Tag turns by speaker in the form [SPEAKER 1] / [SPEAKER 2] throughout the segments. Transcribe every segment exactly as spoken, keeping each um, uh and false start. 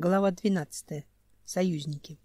[SPEAKER 1] Глава двенадцатая. Союзники.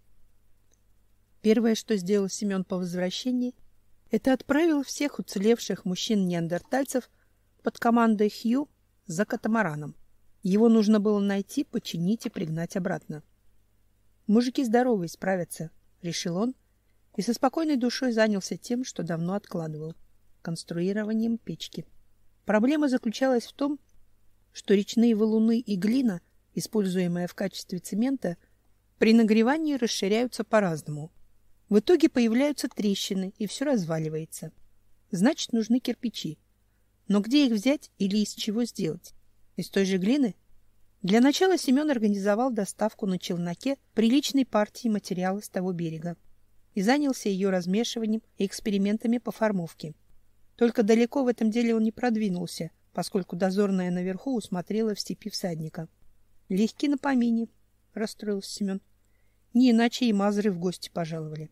[SPEAKER 1] Первое, что сделал Семен по возвращении, это отправил всех уцелевших мужчин-неандертальцев под командой Хью за катамараном. Его нужно было найти, починить и пригнать обратно. Мужики здоровые, справятся, решил он, и со спокойной душой занялся тем, что давно откладывал — конструированием печки. Проблема заключалась в том, что речные валуны и глина, используемая в качестве цемента, при нагревании расширяются по-разному. В итоге появляются трещины, и все разваливается. Значит, нужны кирпичи. Но где их взять или из чего сделать? Из той же глины? Для начала Семен организовал доставку на челноке приличной партии материала с того берега и занялся ее размешиванием и экспериментами по формовке. Только далеко в этом деле он не продвинулся, поскольку дозорная наверху усмотрела в степи всадника. Легки на помине, расстроился Семен. Не иначе и мазры в гости пожаловали.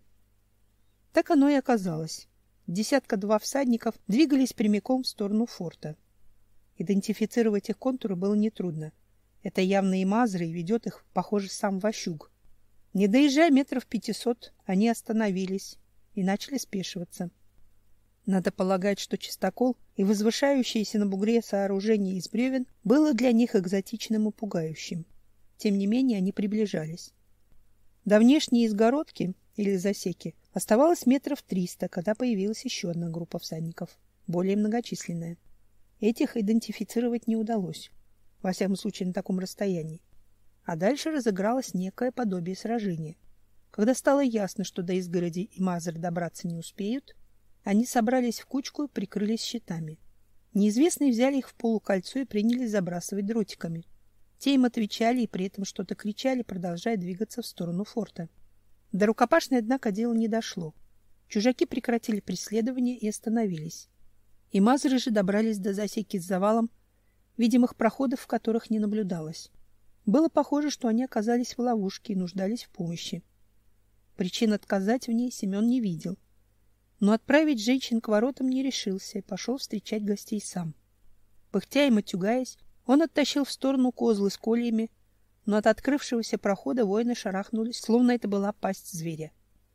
[SPEAKER 1] Так оно и оказалось. Десятка-два всадников двигались прямиком в сторону форта. Идентифицировать их контуры было нетрудно. Это явно и мазры, и ведет их, похоже, сам Ващук. Не доезжая метров пятисот, они остановились и начали спешиваться. Надо полагать, что чистокол и возвышающееся на бугре сооружение из бревен было для них экзотичным и пугающим. Тем не менее, они приближались. До внешней изгородки или засеки оставалось метров триста, когда появилась еще одна группа всадников, более многочисленная. Этих идентифицировать не удалось, во всяком случае на таком расстоянии. А дальше разыгралось некое подобие сражения. Когда стало ясно, что до изгороди и мазр добраться не успеют, они собрались в кучку и прикрылись щитами. Неизвестные взяли их в полукольцо и принялись забрасывать дротиками. Те им отвечали и при этом что-то кричали, продолжая двигаться в сторону форта. До рукопашной, однако, дело не дошло. Чужаки прекратили преследование и остановились. И мазры же добрались до засеки с завалом, видимых проходов в которых не наблюдалось. Было похоже, что они оказались в ловушке и нуждались в помощи. Причин отказать в ней Семен не видел. Но отправить женщин к воротам не решился и пошел встречать гостей сам. Пыхтя и матюгаясь, он оттащил в сторону козлы с кольями, но от открывшегося прохода воины шарахнулись, словно это была пасть зверя.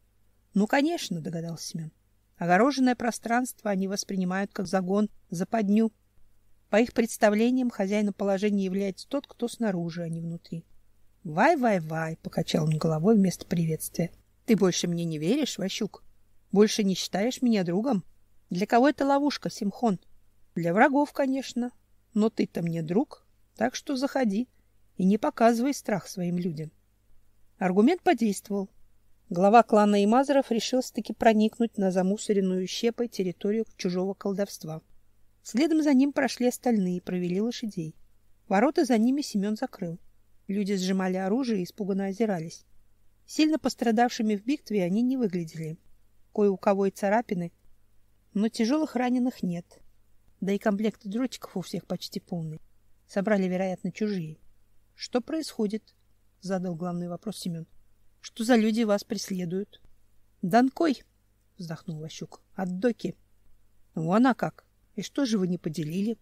[SPEAKER 1] Ну, конечно, догадался Семен. Огороженное пространство они воспринимают как загон, западню. По их представлениям, хозяином положения является тот, кто снаружи, а не внутри. Вай-вай-вай, покачал он головой вместо приветствия. Ты больше мне не веришь, Ващук? Больше не считаешь меня другом? Для кого это ловушка, Симхон? Для врагов, конечно. Но ты-то мне друг, так что заходи и не показывай страх своим людям. Аргумент подействовал. Глава клана Имазаров решился-таки проникнуть на замусоренную щепой территорию чужого колдовства. Следом за ним прошли остальные и провели лошадей. Ворота за ними Семен закрыл. Люди сжимали оружие и испуганно озирались. Сильно пострадавшими в битве они не выглядели. Кое у кого и царапины, но тяжелых раненых нет. Да и комплект дротиков у всех почти полный. Собрали, вероятно, чужие. — Что происходит? — задал главный вопрос Семен. — Что за люди вас преследуют? — Донкой, — вздохнул Ващук, — от Доки. — Вон а как. И что же вы не поделили?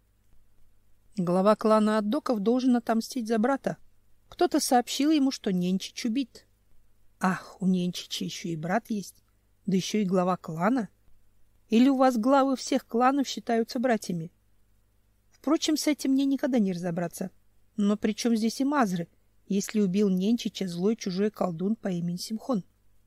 [SPEAKER 1] Глава клана Аддоков должен отомстить за брата. Кто-то сообщил ему, что Ненчич убит. Ах, у Ненчича еще и брат есть. Да еще и глава клана? Или у вас главы всех кланов считаются братьями? Впрочем, с этим мне никогда не разобраться. Но при чем здесь и мазры, если убил Ненчича злой чужой колдун по имени Симхон?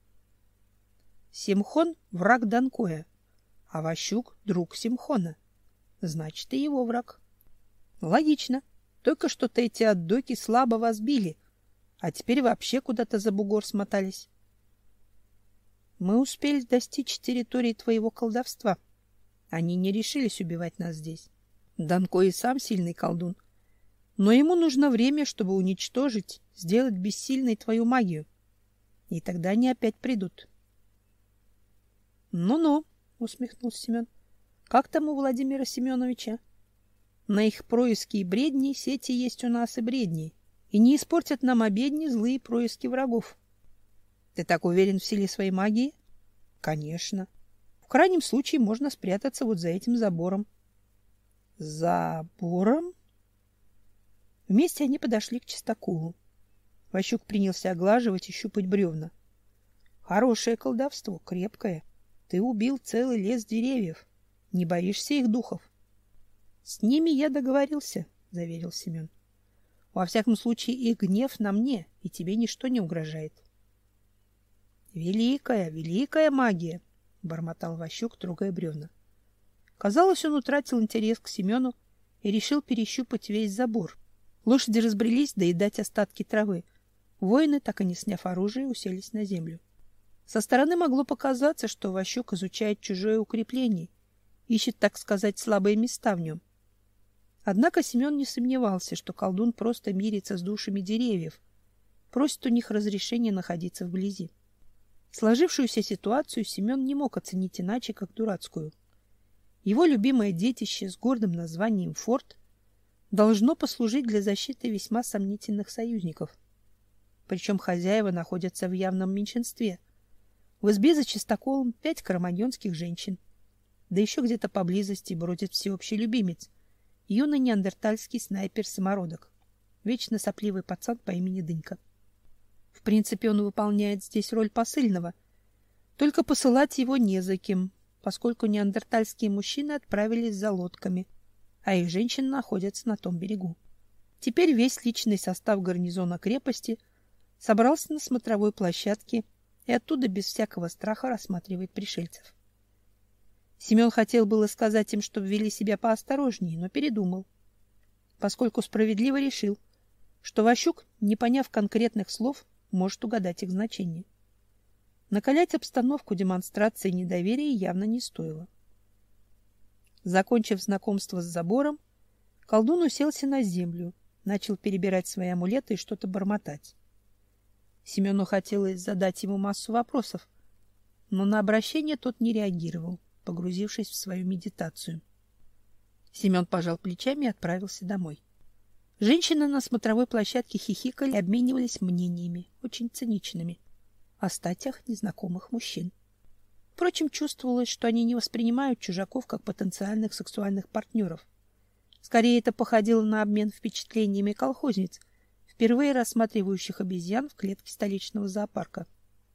[SPEAKER 1] Симхон — враг Донкоя, а Ващук — друг Симхона. Значит, и его враг. Логично. Только что-то эти аддоки слабо вас били, а теперь вообще куда-то за бугор смотались. Мы успели достичь территории твоего колдовства. Они не решились убивать нас здесь. Донкой и сам сильный колдун. Но ему нужно время, чтобы уничтожить, сделать бессильной твою магию. И тогда они опять придут. Ну-ну, усмехнулся Семен. Как там у Владимира Семеновича? На их происки и бредни сети есть у нас и бредни, и не испортят нам обедни злые происки врагов. Ты так уверен в силе своей магии? Конечно. В крайнем случае можно спрятаться вот за этим забором. Забором? Вместе они подошли к чистоколу. Ващук принялся оглаживать и щупать бревна. Хорошее колдовство, крепкое. Ты убил целый лес деревьев. Не боишься их духов? С ними я договорился, заверил Семен. Во всяком случае, их гнев на мне, и тебе ничто не угрожает. Великая, великая магия, бормотал Ващук, трогая бревна. Казалось, он утратил интерес к Семену и решил перещупать весь забор. Лошади разбрелись доедать остатки травы. Воины, так и не сняв оружие, уселись на землю. Со стороны могло показаться, что Ващук изучает чужое укрепление, ищет, так сказать, слабые места в нем. Однако Семен не сомневался, что колдун просто мирится с душами деревьев, просит у них разрешения находиться вблизи. Сложившуюся ситуацию Семен не мог оценить иначе, как дурацкую. Его любимое детище с гордым названием форт должно послужить для защиты весьма сомнительных союзников. Причем хозяева находятся в явном меньшинстве. В избе за чистоколом пять карманьонских женщин. Да еще где-то поблизости бродит всеобщий любимец, юный неандертальский снайпер-самородок, вечно сопливый пацан по имени Дынька. В принципе, он выполняет здесь роль посыльного, только посылать его не за кем, поскольку неандертальские мужчины отправились за лодками, а их женщины находятся на том берегу. Теперь весь личный состав гарнизона крепости собрался на смотровой площадке и оттуда без всякого страха рассматривает пришельцев. Семен хотел было сказать им, чтобы вели себя поосторожнее, но передумал, поскольку справедливо решил, что Ващук, не поняв конкретных слов, может угадать их значение. Накалять обстановку демонстрации недоверия явно не стоило. Закончив знакомство с забором, колдун уселся на землю, начал перебирать свои амулеты и что-то бормотать. Семену хотелось задать ему массу вопросов, но на обращение тот не реагировал, погрузившись в свою медитацию. Семен пожал плечами и отправился домой. Женщины на смотровой площадке хихикали и обменивались мнениями, очень циничными, о статях незнакомых мужчин. Впрочем, чувствовалось, что они не воспринимают чужаков как потенциальных сексуальных партнеров. Скорее, это походило на обмен впечатлениями колхозниц, впервые рассматривающих обезьян в клетке столичного зоопарка.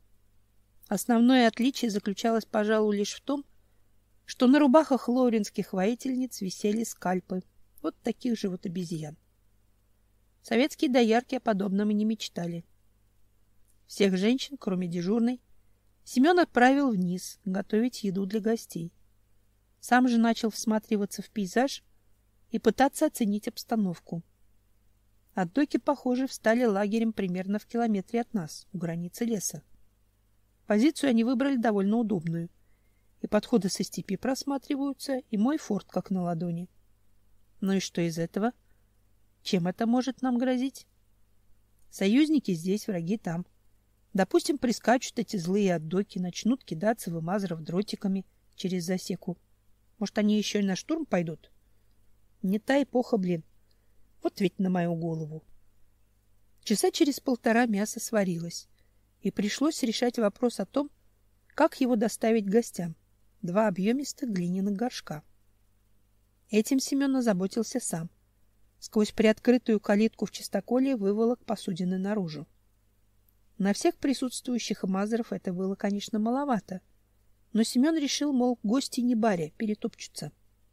[SPEAKER 1] Основное отличие заключалось, пожалуй, лишь в том, что на рубахах лоуренских воительниц висели скальпы, вот таких же вот обезьян. Советские доярки о подобном и не мечтали. Всех женщин, кроме дежурной, Семен отправил вниз готовить еду для гостей. Сам же начал всматриваться в пейзаж и пытаться оценить обстановку. Отдоки, похоже, встали лагерем примерно в километре от нас, у границы леса. Позицию они выбрали довольно удобную. И подходы со степи просматриваются, и мой форт как на ладони. Ну и что из этого? Чем это может нам грозить? Союзники здесь, враги там. Допустим, прискачут эти злые отдоки, начнут кидаться в имазеров дротиками через засеку. Может, они еще и на штурм пойдут? Не та эпоха, блин. Вот ведь на мою голову. Часа через полтора мясо сварилось, и пришлось решать вопрос о том, как его доставить гостям. Два объемистых глиняных горшка. Этим Семен озаботился сам. Сквозь приоткрытую калитку в чистоколе выволок посудины наружу. На всех присутствующих имазеров это было, конечно, маловато, но Семен решил, мол, гости не баре, перетопчутся.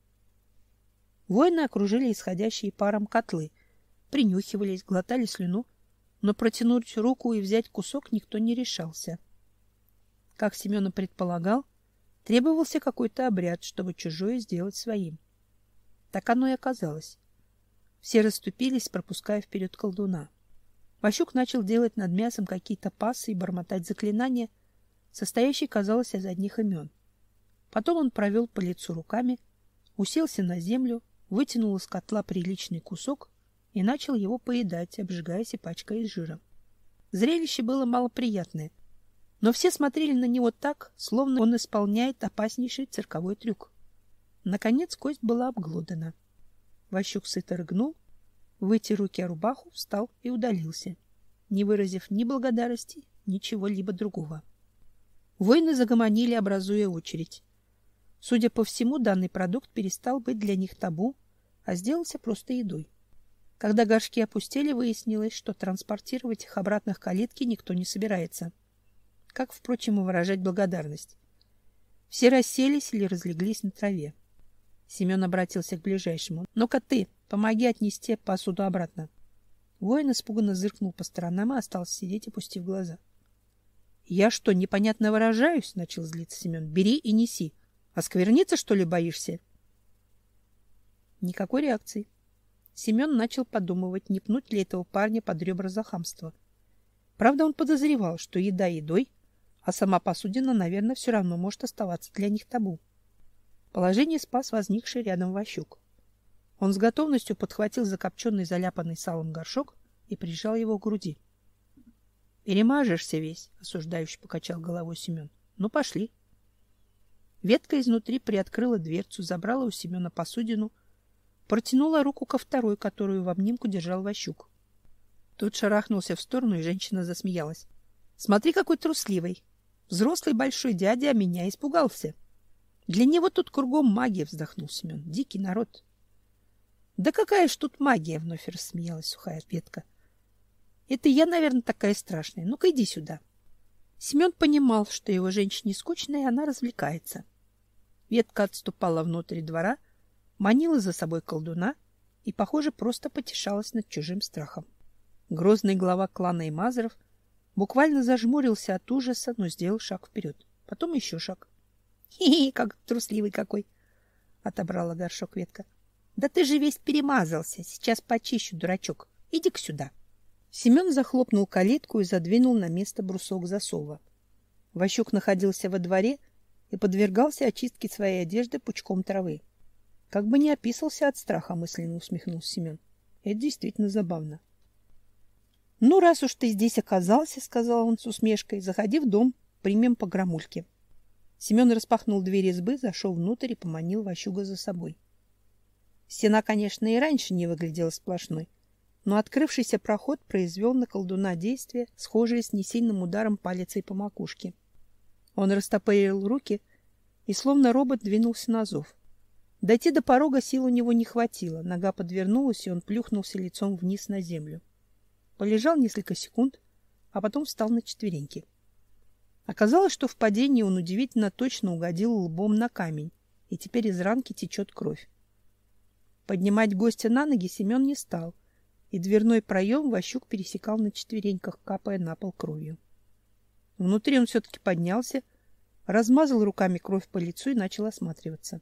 [SPEAKER 1] Воины окружили исходящие паром котлы, принюхивались, глотали слюну, но протянуть руку и взять кусок никто не решался. Как Семен и предполагал, требовался какой-то обряд, чтобы чужое сделать своим. Так оно и оказалось. Все расступились, пропуская вперед колдуна. Ващук начал делать над мясом какие-то пассы и бормотать заклинания, состоящие, казалось, из одних имен. Потом он провел по лицу руками, уселся на землю, вытянул из котла приличный кусок и начал его поедать, обжигаясь и пачкаясь жиром. Зрелище было малоприятное, но все смотрели на него так, словно он исполняет опаснейший цирковой трюк. Наконец кость была обглодана. Ващук сыто рыгнул, вытер руки о рубаху, встал и удалился, не выразив ни благодарности, ни чего-либо другого. Воины загомонили, образуя очередь. Судя по всему, данный продукт перестал быть для них табу, а сделался просто едой. Когда горшки опустели, выяснилось, что транспортировать их обратно к калитке никто не собирается. Как, впрочем, и выражать благодарность. Все расселись или разлеглись на траве. Семен обратился к ближайшему. — Ну-ка ты, помоги отнести посуду обратно. Воин испуганно зыркнул по сторонам и остался сидеть, опустив глаза. — Я что, непонятно выражаюсь? — начал злиться Семен. — Бери и неси. Оскверниться, что ли, боишься? Никакой реакции. Семен начал подумывать, не пнуть ли этого парня под ребра за хамство. Правда, он подозревал, что еда едой, а сама посудина, наверное, все равно может оставаться для них табу. Положение спас возникший рядом Ващук. Он с готовностью подхватил закопченный, заляпанный салом горшок и прижал его к груди. — Перемажешься весь, — осуждающе покачал головой Семен. — Ну, пошли. Ветка изнутри приоткрыла дверцу, забрала у Семена посудину, протянула руку ко второй, которую в обнимку держал Ващук. Тот шарахнулся в сторону, и женщина засмеялась. — Смотри, какой трусливый! Взрослый большой дядя, а меня испугался. Для него тут кругом магия, — вздохнул Семен. — Дикий народ. — Да какая ж тут магия! — вновь рассмеялась сухая ветка. — Это я, наверное, такая страшная. Ну-ка, иди сюда. Семен понимал, что его женщине скучно, и она развлекается. Ветка отступала внутрь двора, манила за собой колдуна и, похоже, просто потешалась над чужим страхом. Грозный глава клана Имазаров буквально зажмурился от ужаса, но сделал шаг вперед. Потом еще шаг. — Хе-хе, как трусливый какой! — отобрала горшок ветка. — Да ты же весь перемазался. Сейчас почищу, дурачок. Иди-ка сюда. Семен захлопнул калитку и задвинул на место брусок засова. Ващук находился во дворе и подвергался очистке своей одежды пучком травы. Как бы не описался от страха, мысленно усмехнулся Семен. Это действительно забавно. — Ну, раз уж ты здесь оказался, — сказал он с усмешкой, — заходи в дом, примем по грамульке. Семен распахнул дверь избы, зашел внутрь и поманил Ващуга за собой. Стена, конечно, и раньше не выглядела сплошной, но открывшийся проход произвел на колдуна действие, схожее с несильным ударом палицей по макушке. Он растопырил руки и, словно робот, двинулся на зов. Дойти до порога сил у него не хватило, нога подвернулась, и он плюхнулся лицом вниз на землю. Полежал несколько секунд, а потом встал на четвереньки. Оказалось, что в падении он удивительно точно угодил лбом на камень, и теперь из ранки течет кровь. Поднимать гостя на ноги Семен не стал, и дверной проем Ващук пересекал на четвереньках, капая на пол кровью. Внутри он все-таки поднялся, размазал руками кровь по лицу и начал осматриваться.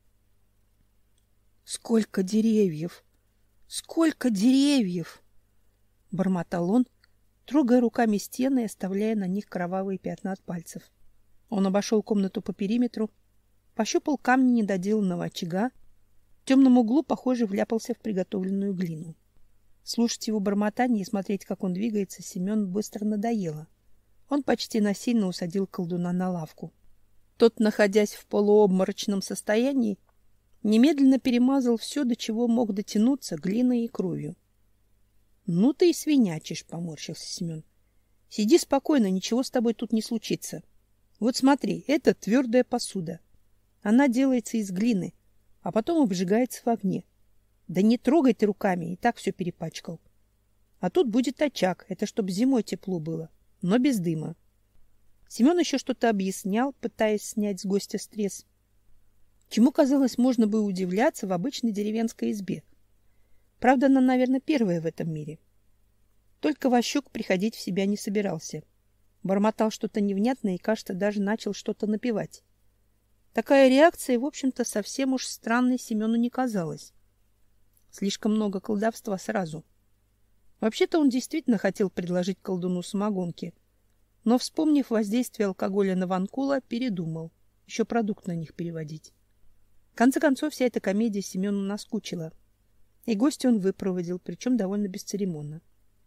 [SPEAKER 1] — Сколько деревьев! Сколько деревьев! — бормотал он, трогая руками стены и оставляя на них кровавые пятна от пальцев. Он обошел комнату по периметру, пощупал камни недоделанного очага, в темном углу, похоже, вляпался в приготовленную глину. Слушать его бормотание и смотреть, как он двигается, Семену быстро надоело. Он почти насильно усадил колдуна на лавку. Тот, находясь в полуобморочном состоянии, немедленно перемазал все, до чего мог дотянуться, глиной и кровью. — Ну ты и свинячишь, — поморщился Семен. — Сиди спокойно, ничего с тобой тут не случится. Вот смотри, это твердая посуда. Она делается из глины, а потом обжигается в огне. Да не трогай ты руками, и так все перепачкал. А тут будет очаг, это чтоб зимой тепло было, но без дыма. Семен еще что-то объяснял, пытаясь снять с гостя стресс. Чему, казалось, можно бы удивляться в обычной деревенской избе. Правда, она, наверное, первая в этом мире. Только Ващук приходить в себя не собирался. Бормотал что-то невнятное и, кажется, даже начал что-то напевать. Такая реакция, в общем-то, совсем уж странной Семену не казалась. Слишком много колдовства сразу. Вообще-то он действительно хотел предложить колдуну самогонки, но, вспомнив воздействие алкоголя на Ванкула, передумал. Еще продукт на них переводить. В конце концов, вся эта комедия Семену наскучила. И гостя он выпроводил, причем довольно бесцеремонно.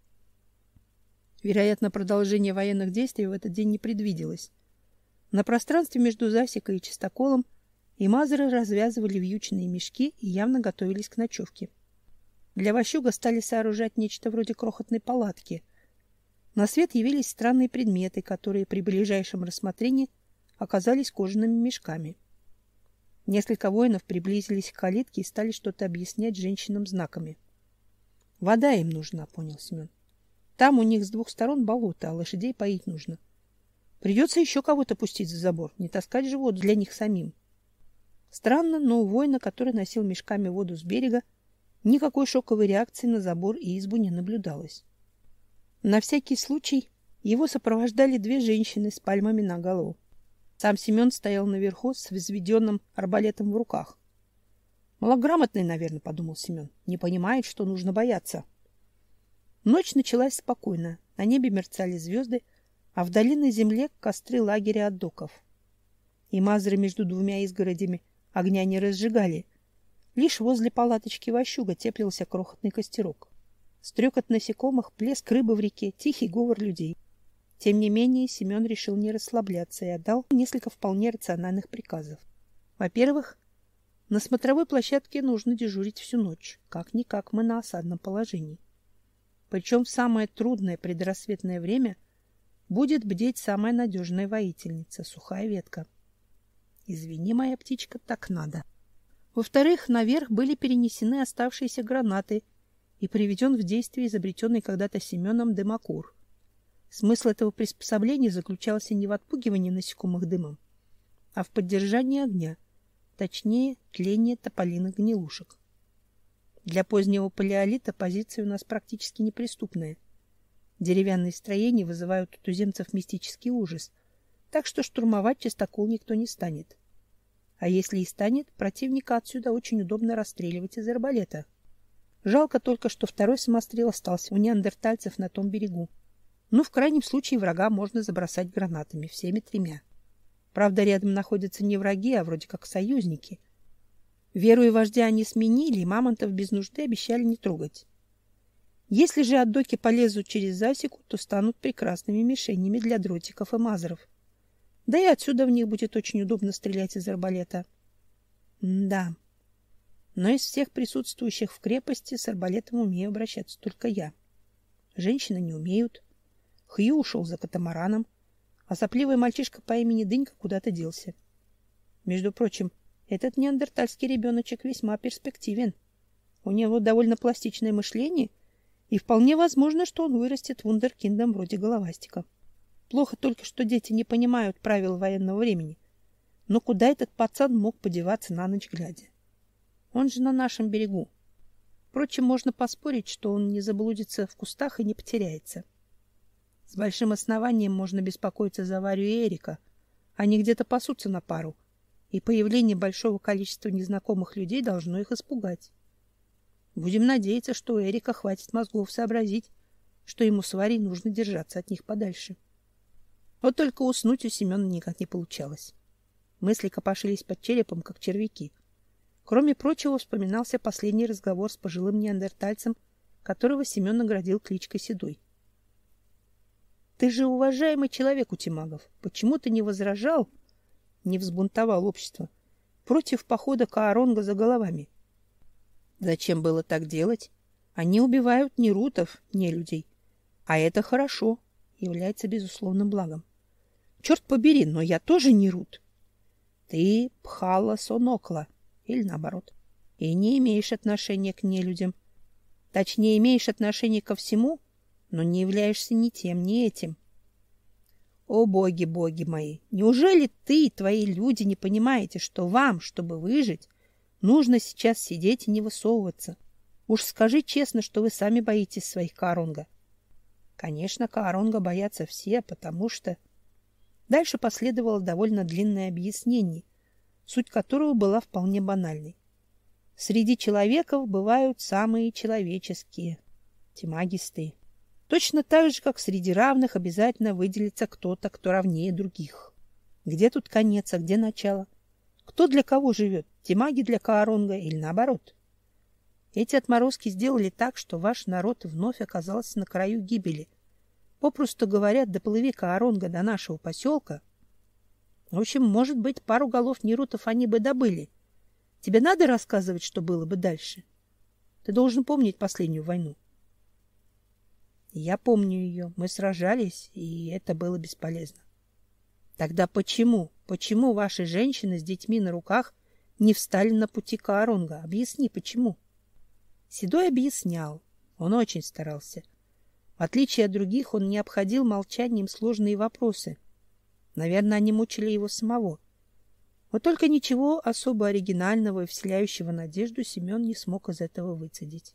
[SPEAKER 1] Вероятно, продолжение военных действий в этот день не предвиделось. На пространстве между засекой и чистоколом имазары развязывали вьючные мешки и явно готовились к ночевке. Для Ващуга стали сооружать нечто вроде крохотной палатки. На свет явились странные предметы, которые при ближайшем рассмотрении оказались кожаными мешками. Несколько воинов приблизились к калитке и стали что-то объяснять женщинам знаками. Вода им нужна, понял Семен. Там у них с двух сторон болото, а лошадей поить нужно. Придется еще кого-то пустить за забор, не таскать же воду для них самим. Странно, но у воина, который носил мешками воду с берега, никакой шоковой реакции на забор и избу не наблюдалось. На всякий случай его сопровождали две женщины с пальмами наголо. Сам Семен стоял наверху с взведенным арбалетом в руках. Малограмотный, наверное, подумал Семен, не понимает, что нужно бояться. Ночь началась спокойно, на небе мерцали звезды, а вдали на земле костры лагеря отдоков. И мазры между двумя изгородями огня не разжигали. Лишь возле палаточки Ващуга теплился крохотный костерок. Стрекот насекомых, плеск рыбы в реке, тихий говор людей. Тем не менее, Семен решил не расслабляться и отдал несколько вполне рациональных приказов. Во-первых, на смотровой площадке нужно дежурить всю ночь. Как-никак мы на осадном положении. Причем в самое трудное предрассветное время будет бдеть самая надежная воительница — сухая ветка. Извини, моя птичка, так надо. Во-вторых, наверх были перенесены оставшиеся гранаты и приведен в действие изобретенный когда-то Семеном дымокур. Смысл этого приспособления заключался не в отпугивании насекомых дымом, а в поддержании огня, точнее, тление тополиных гнилушек. Для позднего палеолита позиция у нас практически неприступная. Деревянные строения вызывают у туземцев мистический ужас, так что штурмовать частокол никто не станет. А если и станет, противника отсюда очень удобно расстреливать из арбалета. Жалко только, что второй самострел остался у неандертальцев на том берегу. Ну, в крайнем случае, врага можно забросать гранатами, всеми тремя. Правда, рядом находятся не враги, а вроде как союзники. Веру и вождя они сменили, и мамонтов без нужды обещали не трогать. Если же отдоки полезут через засеку, то станут прекрасными мишенями для дротиков и мазеров. Да и отсюда в них будет очень удобно стрелять из арбалета. М-да. Но из всех присутствующих в крепости с арбалетом умею обращаться только я. Женщины не умеют. Хью ушел за катамараном, а сопливый мальчишка по имени Дынька куда-то делся. Между прочим, этот неандертальский ребеночек весьма перспективен. У него довольно пластичное мышление, и вполне возможно, что он вырастет вундеркиндом вроде головастика. Плохо только, что дети не понимают правил военного времени. Но куда этот пацан мог подеваться на ночь глядя? Он же на нашем берегу. Впрочем, можно поспорить, что он не заблудится в кустах и не потеряется. С большим основанием можно беспокоиться за Варю и Эрика. Они где-то пасутся на пару, и появление большого количества незнакомых людей должно их испугать. Будем надеяться, что у Эрика хватит мозгов сообразить, что ему с Варей нужно держаться от них подальше. Вот только уснуть у Семена никак не получалось. Мысли копошились под черепом, как червяки. Кроме прочего, вспоминался последний разговор с пожилым неандертальцем, которого Семен наградил кличкой Седой. — Ты же уважаемый человек, Утимагов. Почему ты не возражал, не взбунтовал общество, против похода Кааронга за головами? — Зачем было так делать? Они убивают ни рутов, ни людей. А это хорошо, является безусловным благом. Черт побери, но я тоже не рут. Ты пхала сонокла, или наоборот, и не имеешь отношения к нелюдям. Точнее, имеешь отношение ко всему, но не являешься ни тем, ни этим. О, боги, боги мои! Неужели ты и твои люди не понимаете, что вам, чтобы выжить, нужно сейчас сидеть и не высовываться? Уж скажи честно, что вы сами боитесь своих Кааронга. Конечно, Кааронга боятся все, потому что... Дальше последовало довольно длинное объяснение, суть которого была вполне банальной. Среди человеков бывают самые человеческие, тимагистые. Точно так же, как среди равных обязательно выделится кто-то, кто равнее других. Где тут конец, а где начало? Кто для кого живет? Тимаги для Кааронга или наоборот? Эти отморозки сделали так, что ваш народ вновь оказался на краю гибели. Попросту говоря, доплыви Кааронга до нашего поселка. В общем, может быть, пару голов нерутов они бы добыли. Тебе надо рассказывать, что было бы дальше? Ты должен помнить последнюю войну. Я помню ее. Мы сражались, и это было бесполезно. Тогда почему, почему ваши женщины с детьми на руках не встали на пути Кааронга? Объясни, почему? Седой объяснял. Он очень старался. В отличие от других, он не обходил молчанием сложные вопросы. Наверное, они мучили его самого. Вот только ничего особо оригинального и вселяющего надежду Семен не смог из этого выцедить.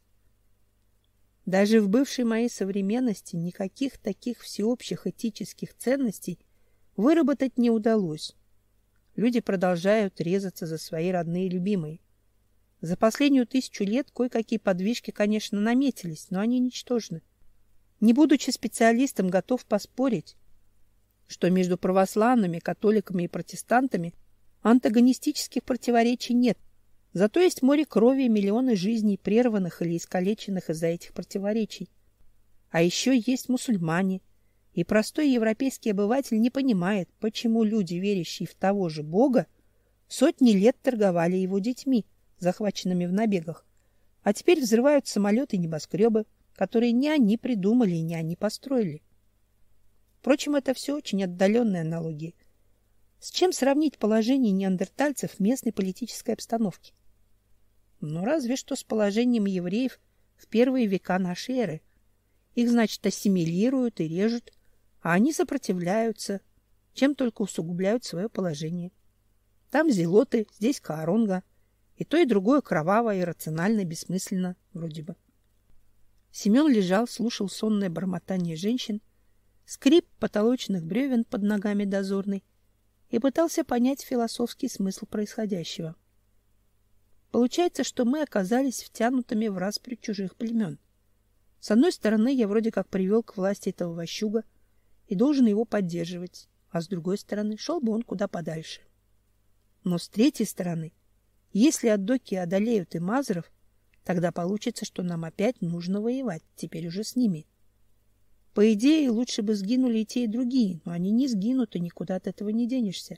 [SPEAKER 1] Даже в бывшей моей современности никаких таких всеобщих этических ценностей выработать не удалось. Люди продолжают резаться за свои родные и любимые. За последнюю тысячу лет кое-какие подвижки, конечно, наметились, но они ничтожны. Не будучи специалистом, готов поспорить, что между православными, католиками и протестантами антагонистических противоречий нет. Зато есть море крови и миллионы жизней, прерванных или искалеченных из-за этих противоречий. А еще есть мусульмане. И простой европейский обыватель не понимает, почему люди, верящие в того же Бога, сотни лет торговали его детьми, захваченными в набегах, а теперь взрывают самолеты и небоскребы, которые не они придумали и не они построили. Впрочем, это все очень отдаленные аналогии. С чем сравнить положение неандертальцев в местной политической обстановке? Ну, разве что с положением евреев в первые века нашей эры. Их, значит, ассимилируют и режут, а они сопротивляются, чем только усугубляют свое положение. Там зелоты, здесь кааронга, и то, и другое кроваво, иррационально, бессмысленно, вроде бы. Семен лежал, слушал сонное бормотание женщин, скрип потолочных бревен под ногами дозорной и пытался понять философский смысл происходящего. Получается, что мы оказались втянутыми в распрю чужих племен. С одной стороны, я вроде как привел к власти этого вощуга и должен его поддерживать, а с другой стороны, шел бы он куда подальше. Но с третьей стороны, если аддоки одолеют и мазров, тогда получится, что нам опять нужно воевать, теперь уже с ними. По идее, лучше бы сгинули и те, и другие, но они не сгинут, и никуда от этого не денешься.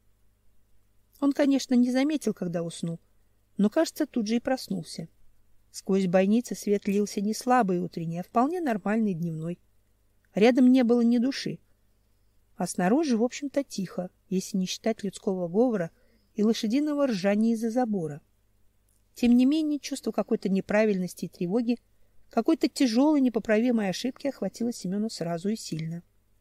[SPEAKER 1] Он, конечно, не заметил, когда уснул, но, кажется, тут же и проснулся. Сквозь бойницы свет лился не слабый утренний, а вполне нормальный дневной. Рядом не было ни души. А снаружи, в общем-то, тихо, если не считать людского говора и лошадиного ржания из-за забора. Тем не менее, чувство какой-то неправильности и тревоги, какой-то тяжелой непоправимой ошибки охватило Семена сразу и сильно.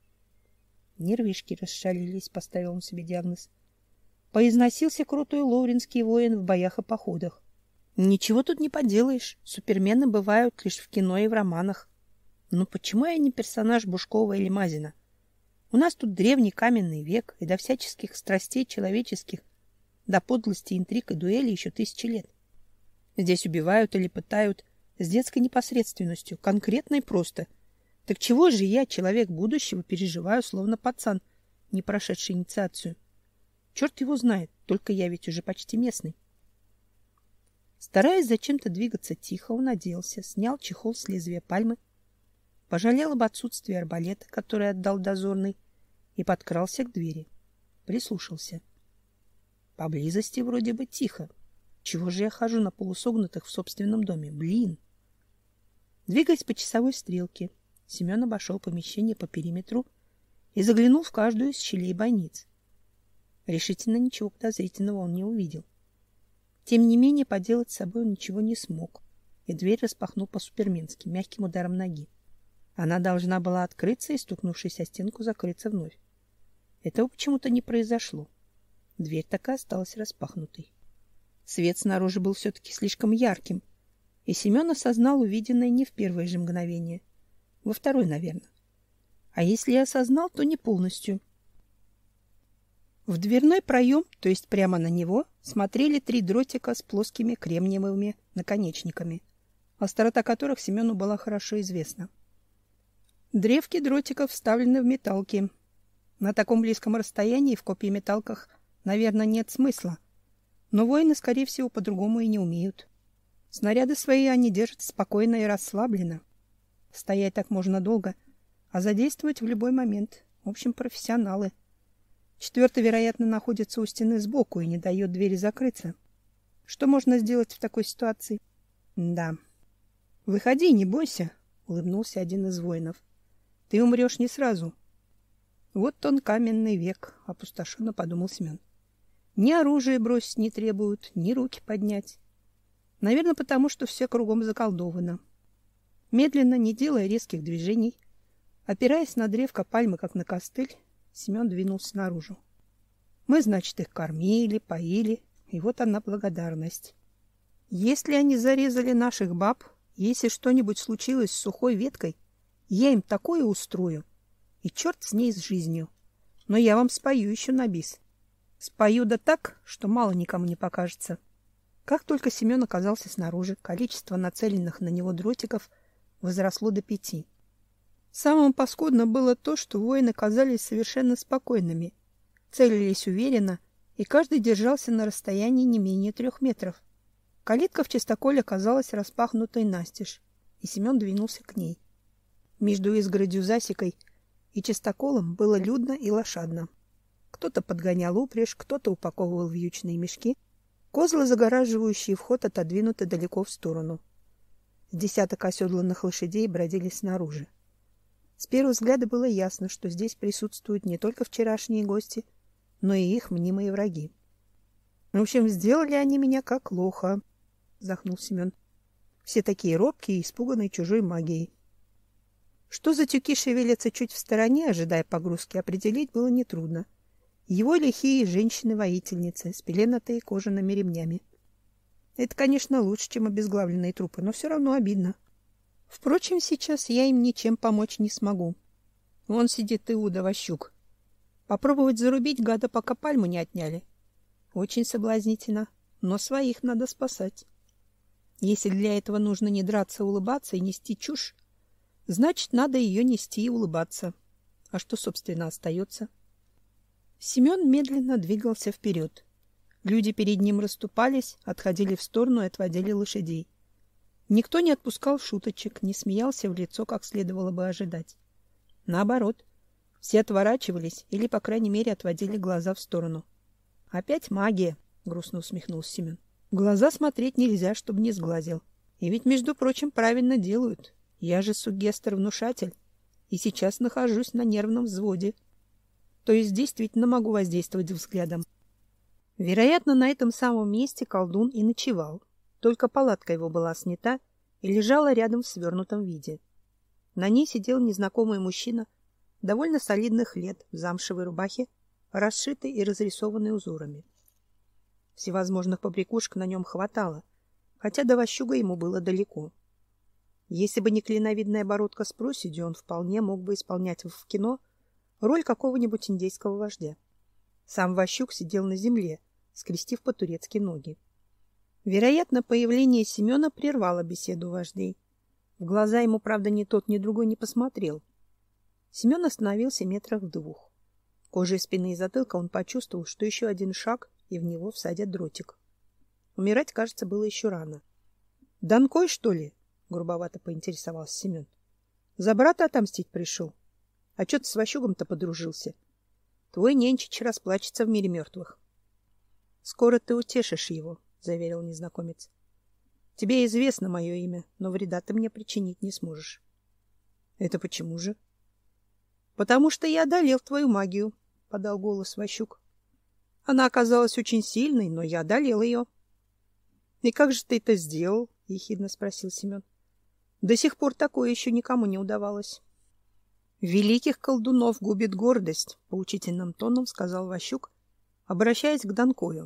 [SPEAKER 1] Нервишки расшалились, поставил он себе диагноз. Поизносился крутой лоуренский воин в боях и походах. Ничего тут не поделаешь, супермены бывают лишь в кино и в романах. Но почему я не персонаж Бушкова или Мазина? У нас тут древний каменный век, и до всяческих страстей человеческих, до подлости, интриг и дуэлей еще тысячи лет. Здесь убивают или пытают с детской непосредственностью, конкретно и просто. Так чего же я, человек будущего, переживаю, словно пацан, не прошедший инициацию? Черт его знает, только я ведь уже почти местный. Стараясь зачем-то двигаться тихо, он оделся, снял чехол с лезвия пальмы, пожалел об отсутствии арбалета, который отдал дозорный, и подкрался к двери. Прислушался. Поблизости вроде бы тихо. Чего же я хожу на полусогнутых в собственном доме? Блин! Двигаясь по часовой стрелке, Семен обошел помещение по периметру и заглянул в каждую из щелей бойниц. Решительно ничего подозрительного он не увидел. Тем не менее, поделать с собой он ничего не смог, и дверь распахнул по-суперменски, мягким ударом ноги. Она должна была открыться и, стукнувшись о стенку, закрыться вновь. Этого почему-то не произошло. Дверь так и осталась распахнутой. Свет снаружи был все-таки слишком ярким, и Семен осознал увиденное не в первое же мгновение. Во второй, наверное. А если и осознал, то не полностью. В дверной проем, то есть прямо на него, смотрели три дротика с плоскими кремниевыми наконечниками, острота которых Семену была хорошо известна. Древки дротиков вставлены в металки. На таком близком расстоянии в копьеметалках, наверное, нет смысла. Но воины, скорее всего, по-другому и не умеют. Снаряды свои они держат спокойно и расслабленно. Стоять так можно долго, а задействовать в любой момент. В общем, профессионалы. Четвертый, вероятно, находится у стены сбоку и не дает двери закрыться. Что можно сделать в такой ситуации? Да. Выходи, не бойся, улыбнулся один из воинов. Ты умрешь не сразу. Вот он, каменный век, опустошенно подумал Семен. Ни оружие бросить не требуют, ни руки поднять. Наверное, потому что все кругом заколдовано. Медленно, не делая резких движений, опираясь на древко пальмы, как на костыль, Семен двинулся наружу. Мы, значит, их кормили, поили, и вот она благодарность. Если они зарезали наших баб, если что-нибудь случилось с сухой веткой, я им такое устрою, и черт с ней с жизнью. Но я вам спою еще на бис. Спою да так, что мало никому не покажется. Как только Семен оказался снаружи, количество нацеленных на него дротиков возросло до пяти. Самым паскудным было то, что воины казались совершенно спокойными, целились уверенно, и каждый держался на расстоянии не менее трех метров. Калитка в чистоколе оказалась распахнутой настежь, и Семен двинулся к ней. Между изгородью засекой и чистоколом было людно и лошадно. Кто-то подгонял упряжь, кто-то упаковывал вьючные мешки. Козлы, загораживающие вход, отодвинуты далеко в сторону. С десяток оседланных лошадей бродили снаружи. С первого взгляда было ясно, что здесь присутствуют не только вчерашние гости, но и их мнимые враги. В общем, сделали они меня как лоха, вздохнул Семен. Все такие робкие и испуганные чужой магией. Что за тюки шевелятся чуть в стороне, ожидая погрузки, определить было нетрудно. Его лихие женщины-воительницы с пеленатые кожаными ремнями. Это, конечно, лучше, чем обезглавленные трупы, но все равно обидно. Впрочем, сейчас я им ничем помочь не смогу. Вон сидит Иуда Ващук. Попробовать зарубить гада, пока пальму не отняли. Очень соблазнительно, но своих надо спасать. Если для этого нужно не драться, а улыбаться и нести чушь, значит, надо ее нести и улыбаться. А что, собственно, остается? Семен медленно двигался вперед. Люди перед ним расступались, отходили в сторону и отводили лошадей. Никто не отпускал шуточек, не смеялся в лицо, как следовало бы ожидать. Наоборот, все отворачивались или, по крайней мере, отводили глаза в сторону. Опять магия, грустно усмехнулся Семен. В глаза смотреть нельзя, чтобы не сглазил. И ведь, между прочим, правильно делают. Я же суггестер-внушатель, и сейчас нахожусь на нервном взводе. То есть действительно могу воздействовать взглядом. Вероятно, на этом самом месте колдун и ночевал. Только палатка его была снята и лежала рядом в свернутом виде. На ней сидел незнакомый мужчина, довольно солидных лет, в замшевой рубахе, расшитой и разрисованной узорами. Всевозможных побрякушек на нем хватало, хотя до Ващуга ему было далеко. Если бы не клиновидная бородка с проседью, он вполне мог бы исполнять в кино роль какого-нибудь индейского вождя. Сам Ващук сидел на земле, скрестив по-турецки ноги. Вероятно, появление Семена прервало беседу вождей. В глаза ему, правда, ни тот, ни другой не посмотрел. Семен остановился метрах в двух. Кожей спины и затылка он почувствовал, что еще один шаг, и в него всадят дротик. Умирать, кажется, было еще рано. — Донкой, что ли? — грубовато поинтересовался Семен. — За брата отомстить пришел. А что ты с Ващугом-то подружился? Твой ненчич расплачется в мире мертвых. — Скоро ты утешишь его, — заверил незнакомец. — Тебе известно мое имя, но вреда ты мне причинить не сможешь. — Это почему же? — Потому что я одолел твою магию, — подал голос Ващук. — Она оказалась очень сильной, но я одолел ее. — И как же ты это сделал? — ехидно спросил Семен. — До сих пор такое еще никому не удавалось. — Великих колдунов губит гордость, — поучительным тоном сказал Ващук, обращаясь к Донкою.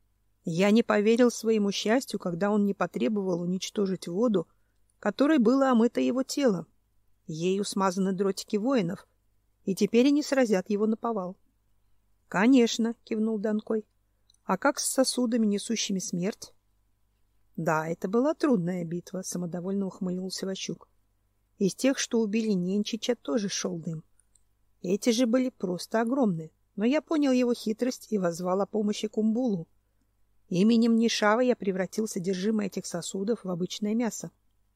[SPEAKER 1] Я не поверил своему счастью, когда он не потребовал уничтожить воду, которой было омыто его тело. Ею смазаны дротики воинов, и теперь они сразят его наповал. — Конечно, — кивнул Донкой. — А как с сосудами, несущими смерть? — Да, это была трудная битва, — самодовольно ухмыльнулся Ващук. Из тех, что убили Ненчича, тоже шел дым. Эти же были просто огромные, но я понял его хитрость и воззвал о помощи Кумбулу. Именем Нишава я превратил содержимое этих сосудов в обычное мясо.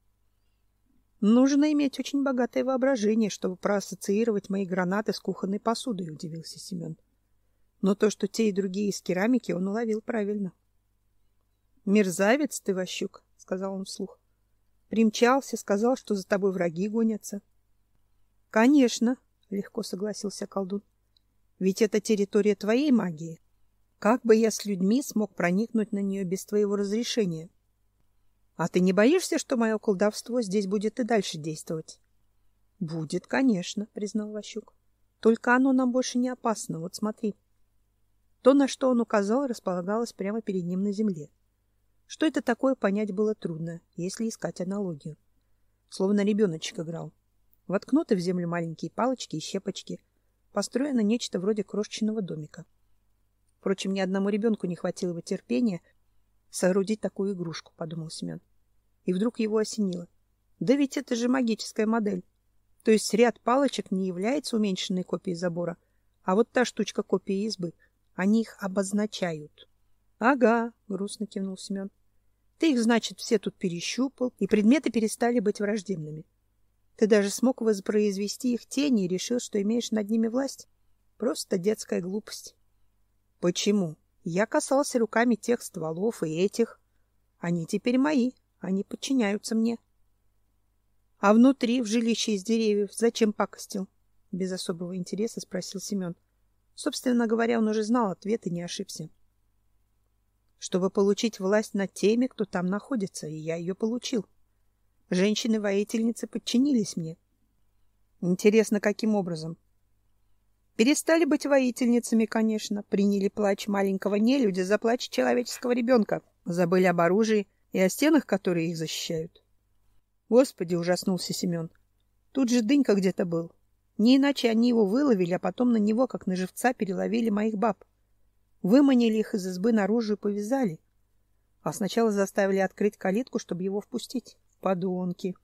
[SPEAKER 1] Нужно иметь очень богатое воображение, чтобы проассоциировать мои гранаты с кухонной посудой, — удивился Семен. Но то, что те и другие из керамики, он уловил правильно. — Мерзавец ты, Ващук, — сказал он вслух. Примчался, сказал, что за тобой враги гонятся. — Конечно, — легко согласился колдун. — Ведь это территория твоей магии. Как бы я с людьми смог проникнуть на нее без твоего разрешения? А ты не боишься, что мое колдовство здесь будет и дальше действовать? — Будет, конечно, — признал Ващук. — Только оно нам больше не опасно. Вот смотри. То, на что он указал, располагалось прямо перед ним на земле. Что это такое, понять было трудно, если искать аналогию. Словно ребеночек играл. Воткнуты в землю маленькие палочки и щепочки. Построено нечто вроде крошечного домика. Впрочем, ни одному ребенку не хватило бы терпения соорудить такую игрушку, — подумал Семен. И вдруг его осенило. Да ведь это же магическая модель. То есть ряд палочек не является уменьшенной копией забора, а вот та штучка копии избы. Они их обозначают. — Ага, — грустно кивнул Семен. — Ты их, значит, все тут перещупал, и предметы перестали быть враждебными. Ты даже смог воспроизвести их тени и решил, что имеешь над ними власть? Просто детская глупость. — Почему? Я касался руками тех стволов и этих. Они теперь мои, они подчиняются мне. — А внутри, в жилище из деревьев, зачем пакостил? — без особого интереса спросил Семен. Собственно говоря, он уже знал ответ и не ошибся. — Чтобы получить власть над теми, кто там находится, и я ее получил. Женщины-воительницы подчинились мне. — Интересно, каким образом? Перестали быть воительницами, конечно, приняли плач маленького нелюдя за плач человеческого ребенка, забыли об оружии и о стенах, которые их защищают. Господи, ужаснулся Семен. Тут же Дынька где-то был. Не иначе они его выловили, а потом на него, как на живца, переловили моих баб. Выманили их из избы наружу и повязали. А сначала заставили открыть калитку, чтобы его впустить. Подонки.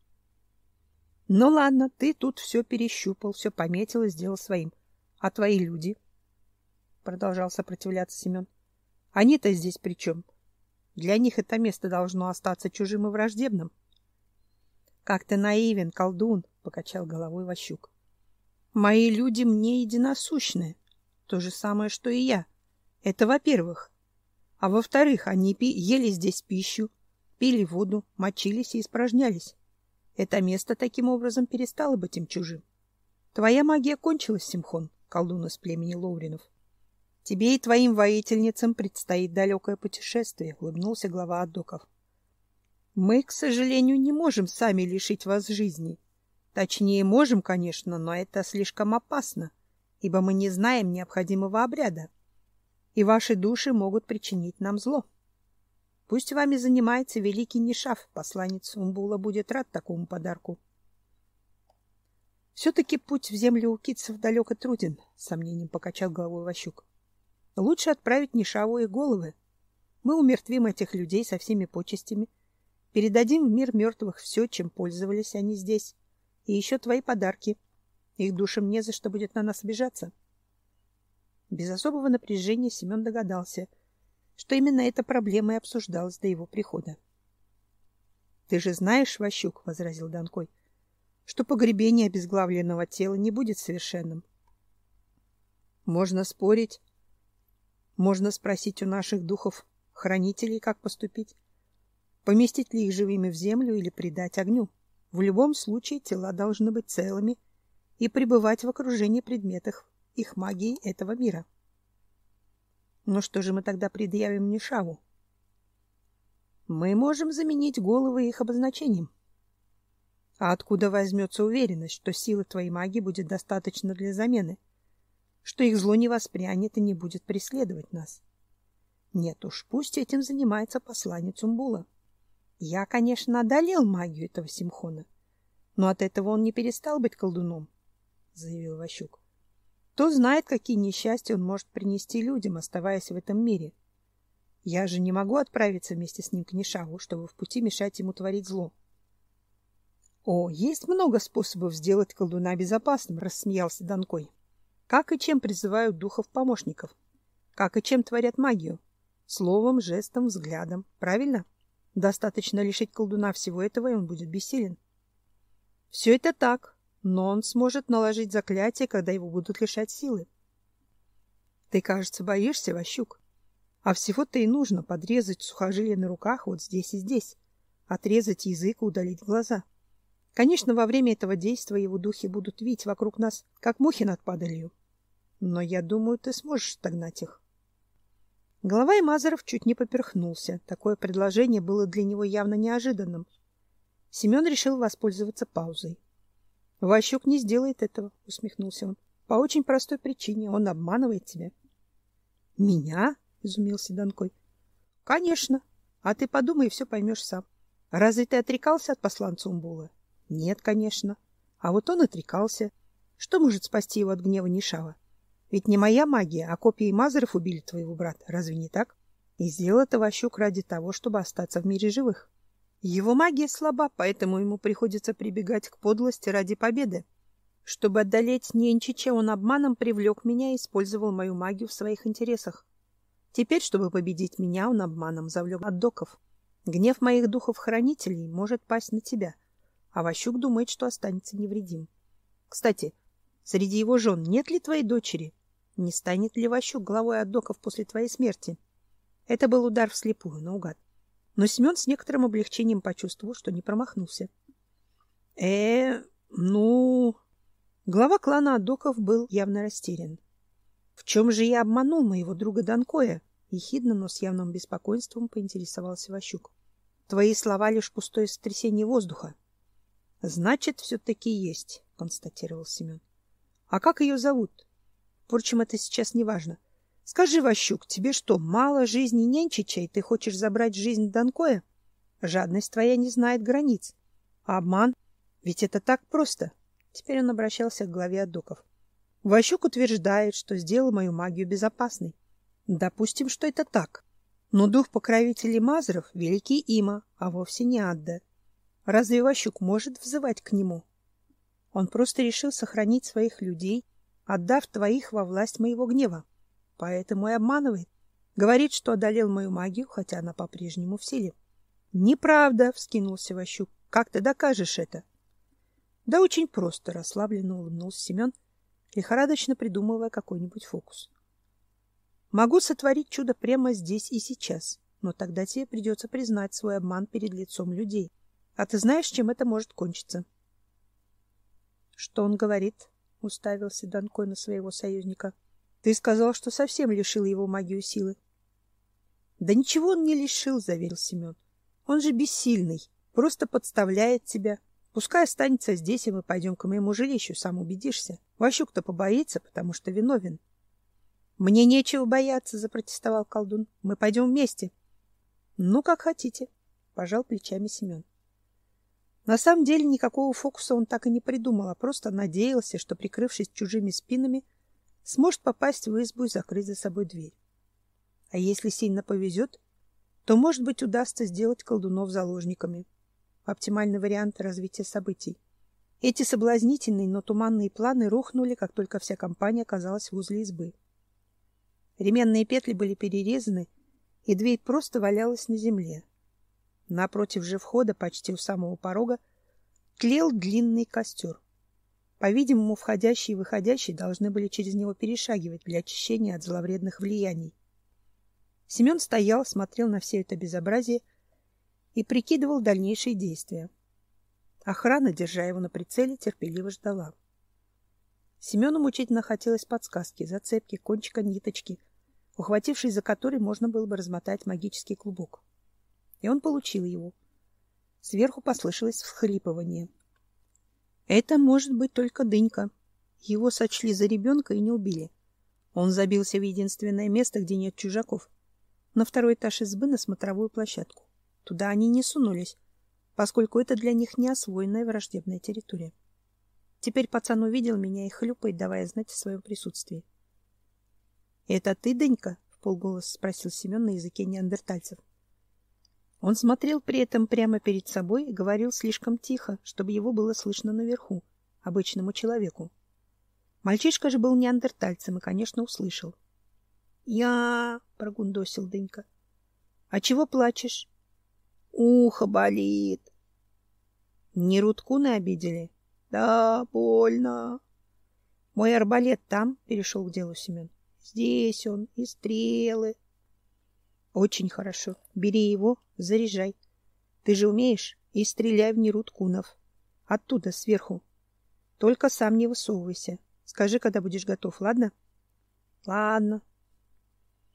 [SPEAKER 1] Ну ладно, ты тут все перещупал, все пометил и сделал своим. А твои люди? Продолжал сопротивляться Семен. Они-то здесь при чем? Для них это место должно остаться чужим и враждебным. Как ты наивен, колдун, покачал головой Ващук. Мои люди мне единосущны. То же самое, что и я. Это во-первых. А во-вторых, они пи- ели здесь пищу, пили воду, мочились и испражнялись. Это место таким образом перестало быть им чужим. Твоя магия кончилась, Симхон, колдун из племени Лоуринов. Тебе и твоим воительницам предстоит далекое путешествие, улыбнулся глава Аддоков. Мы, к сожалению, не можем сами лишить вас жизни. Точнее, можем, конечно, но это слишком опасно, ибо мы не знаем необходимого обряда, и ваши души могут причинить нам зло. Пусть вами занимается великий Нишав, посланец Умбула будет рад такому подарку. Все-таки путь в землю укитцев далеко труден, — с сомнением покачал головой Ващук. Лучше отправить Нишаву их головы. Мы умертвим этих людей со всеми почестями, передадим в мир мертвых все, чем пользовались они здесь, и еще твои подарки. Их душам не за что будет на нас обижаться. Без особого напряжения Семен догадался, что именно эта проблема и обсуждалась до его прихода. — Ты же знаешь, Ващук, — возразил Донкой, — что погребение обезглавленного тела не будет совершенным. Можно спорить, можно спросить у наших духов-хранителей, как поступить, поместить ли их живыми в землю или предать огню. В любом случае тела должны быть целыми и пребывать в окружении предметов их магии этого мира. Но что же мы тогда предъявим Нишаву? Мы можем заменить головы их обозначением. А откуда возьмется уверенность, что силы твоей магии будет достаточно для замены, что их зло не воспрянет и не будет преследовать нас? Нет уж, пусть этим занимается посланец Умбула. Я, конечно, одолел магию этого Симхона, но от этого он не перестал быть колдуном, — заявил Ващук. Кто знает, какие несчастья он может принести людям, оставаясь в этом мире. Я же не могу отправиться вместе с ним к Нишаву, чтобы в пути мешать ему творить зло. — О, есть много способов сделать колдуна безопасным, — рассмеялся Донкой. — Как и чем призывают духов-помощников? Как и чем творят магию? Словом, жестом, взглядом. Правильно? Достаточно лишить колдуна всего этого, и он будет бессилен. — Все это так, но он сможет наложить заклятие, когда его будут лишать силы. — Ты, кажется, боишься, Ващук. А всего-то и нужно подрезать сухожилия на руках вот здесь и здесь, отрезать язык и удалить глаза. Конечно, во время этого действия его духи будут вить вокруг нас, как мухи над падалью. Но я думаю, ты сможешь отогнать их. Головай Мазаров чуть не поперхнулся. Такое предложение было для него явно неожиданным. Семен решил воспользоваться паузой. — Ващук не сделает этого, — усмехнулся он. — По очень простой причине. Он обманывает тебя. — Меня? — изумился Донкой. — Конечно. А ты подумай и все поймешь сам. Разве ты отрекался от посланца Умбула? — Нет, конечно. А вот он отрекался. Что может спасти его от гнева Нишава? Ведь не моя магия, а копии Мазаров убили твоего брата. Разве не так? И сделал это Ващук ради того, чтобы остаться в мире живых. Его магия слаба, поэтому ему приходится прибегать к подлости ради победы. Чтобы одолеть Ньенчича, он обманом привлек меня и использовал мою магию в своих интересах. Теперь, чтобы победить меня, он обманом завлек отдоков. Гнев моих духов-хранителей может пасть на тебя, а Ващук думает, что останется невредим. Кстати, среди его жен нет ли твоей дочери? Не станет ли Ващук главой отдоков после твоей смерти? Это был удар вслепую, наугад. Но Семен с некоторым облегчением почувствовал, что не промахнулся. Э, ну... Глава клана Адоков был явно растерян. — В чем же я обманул моего друга Донкоя? — ехидно, но с явным беспокойством поинтересовался Ващук. — Твои слова — лишь пустое сотрясение воздуха. — Значит, все-таки есть, — констатировал Семен. — А как ее зовут? Впрочем, это сейчас не важно. Скажи, Ващук, тебе что, мало жизни Ненчича, и ты хочешь забрать жизнь Донкоя? Жадность твоя не знает границ. А обман? Ведь это так просто. Теперь он обращался к главе Адоков. Ващук утверждает, что сделал мою магию безопасной. Допустим, что это так. Но дух покровителей Мазаров — великий Има, а вовсе не Адда. Разве Ващук может взывать к нему? Он просто решил сохранить своих людей, отдав твоих во власть моего гнева. Поэтому и обманывает. Говорит, что одолел мою магию, хотя она по-прежнему в силе. — Неправда, — вскинулся Ващук. — Как ты докажешь это? — Да очень просто, — расслабленно улыбнулся Семен, лихорадочно придумывая какой-нибудь фокус. — Могу сотворить чудо прямо здесь и сейчас, но тогда тебе придется признать свой обман перед лицом людей. А ты знаешь, чем это может кончиться? — Что он говорит? — уставился Донкой на своего союзника. — Ты сказал, что совсем лишил его магию силы. — Да ничего он не лишил, — заверил Семен. — Он же бессильный, просто подставляет тебя. Пускай останется здесь, и мы пойдем к моему жилищу, сам убедишься. Ващук-то побоится, потому что виновен. — Мне нечего бояться, — запротестовал колдун. — Мы пойдем вместе. — Ну, как хотите, — пожал плечами Семен. На самом деле никакого фокуса он так и не придумал, а просто надеялся, что, прикрывшись чужими спинами, сможет попасть в избу и закрыть за собой дверь. А если сильно повезет, то, может быть, удастся сделать колдунов заложниками. Оптимальный вариант развития событий. Эти соблазнительные, но туманные планы рухнули, как только вся компания оказалась возле избы. Ременные петли были перерезаны, и дверь просто валялась на земле. Напротив же входа, почти у самого порога, тлел длинный костер. По-видимому, входящие и выходящие должны были через него перешагивать для очищения от зловредных влияний. Семен стоял, смотрел на все это безобразие и прикидывал дальнейшие действия. Охрана, держа его на прицеле, терпеливо ждала. Семену мучительно хотелось подсказки, зацепки, кончика ниточки, ухватившись за который можно было бы размотать магический клубок. И он получил его. Сверху послышалось всхлипывание. Это может быть только Дынька. Его сочли за ребенка и не убили. Он забился в единственное место, где нет чужаков. На второй этаж избы, на смотровую площадку. Туда они не сунулись, поскольку это для них неосвоенная враждебная территория. Теперь пацан увидел меня и хлюпает, давая знать о своем присутствии. — Это ты, Дынька? — вполголоса спросил Семен на языке неандертальцев. Он смотрел при этом прямо перед собой и говорил слишком тихо, чтобы его было слышно наверху, обычному человеку. Мальчишка же был неандертальцем и, конечно, услышал. — Я... — прогундосил Дынька. — А чего плачешь? — Ухо болит. — Не Руткуны обидели? — Да, больно. — Мой арбалет там, — перешел к делу Семен. — Здесь он, и стрелы. — Очень хорошо. Бери его, заряжай. Ты же умеешь, и стреляй в Неруткунов. Оттуда, сверху. Только сам не высовывайся. Скажи, когда будешь готов, ладно? — Ладно.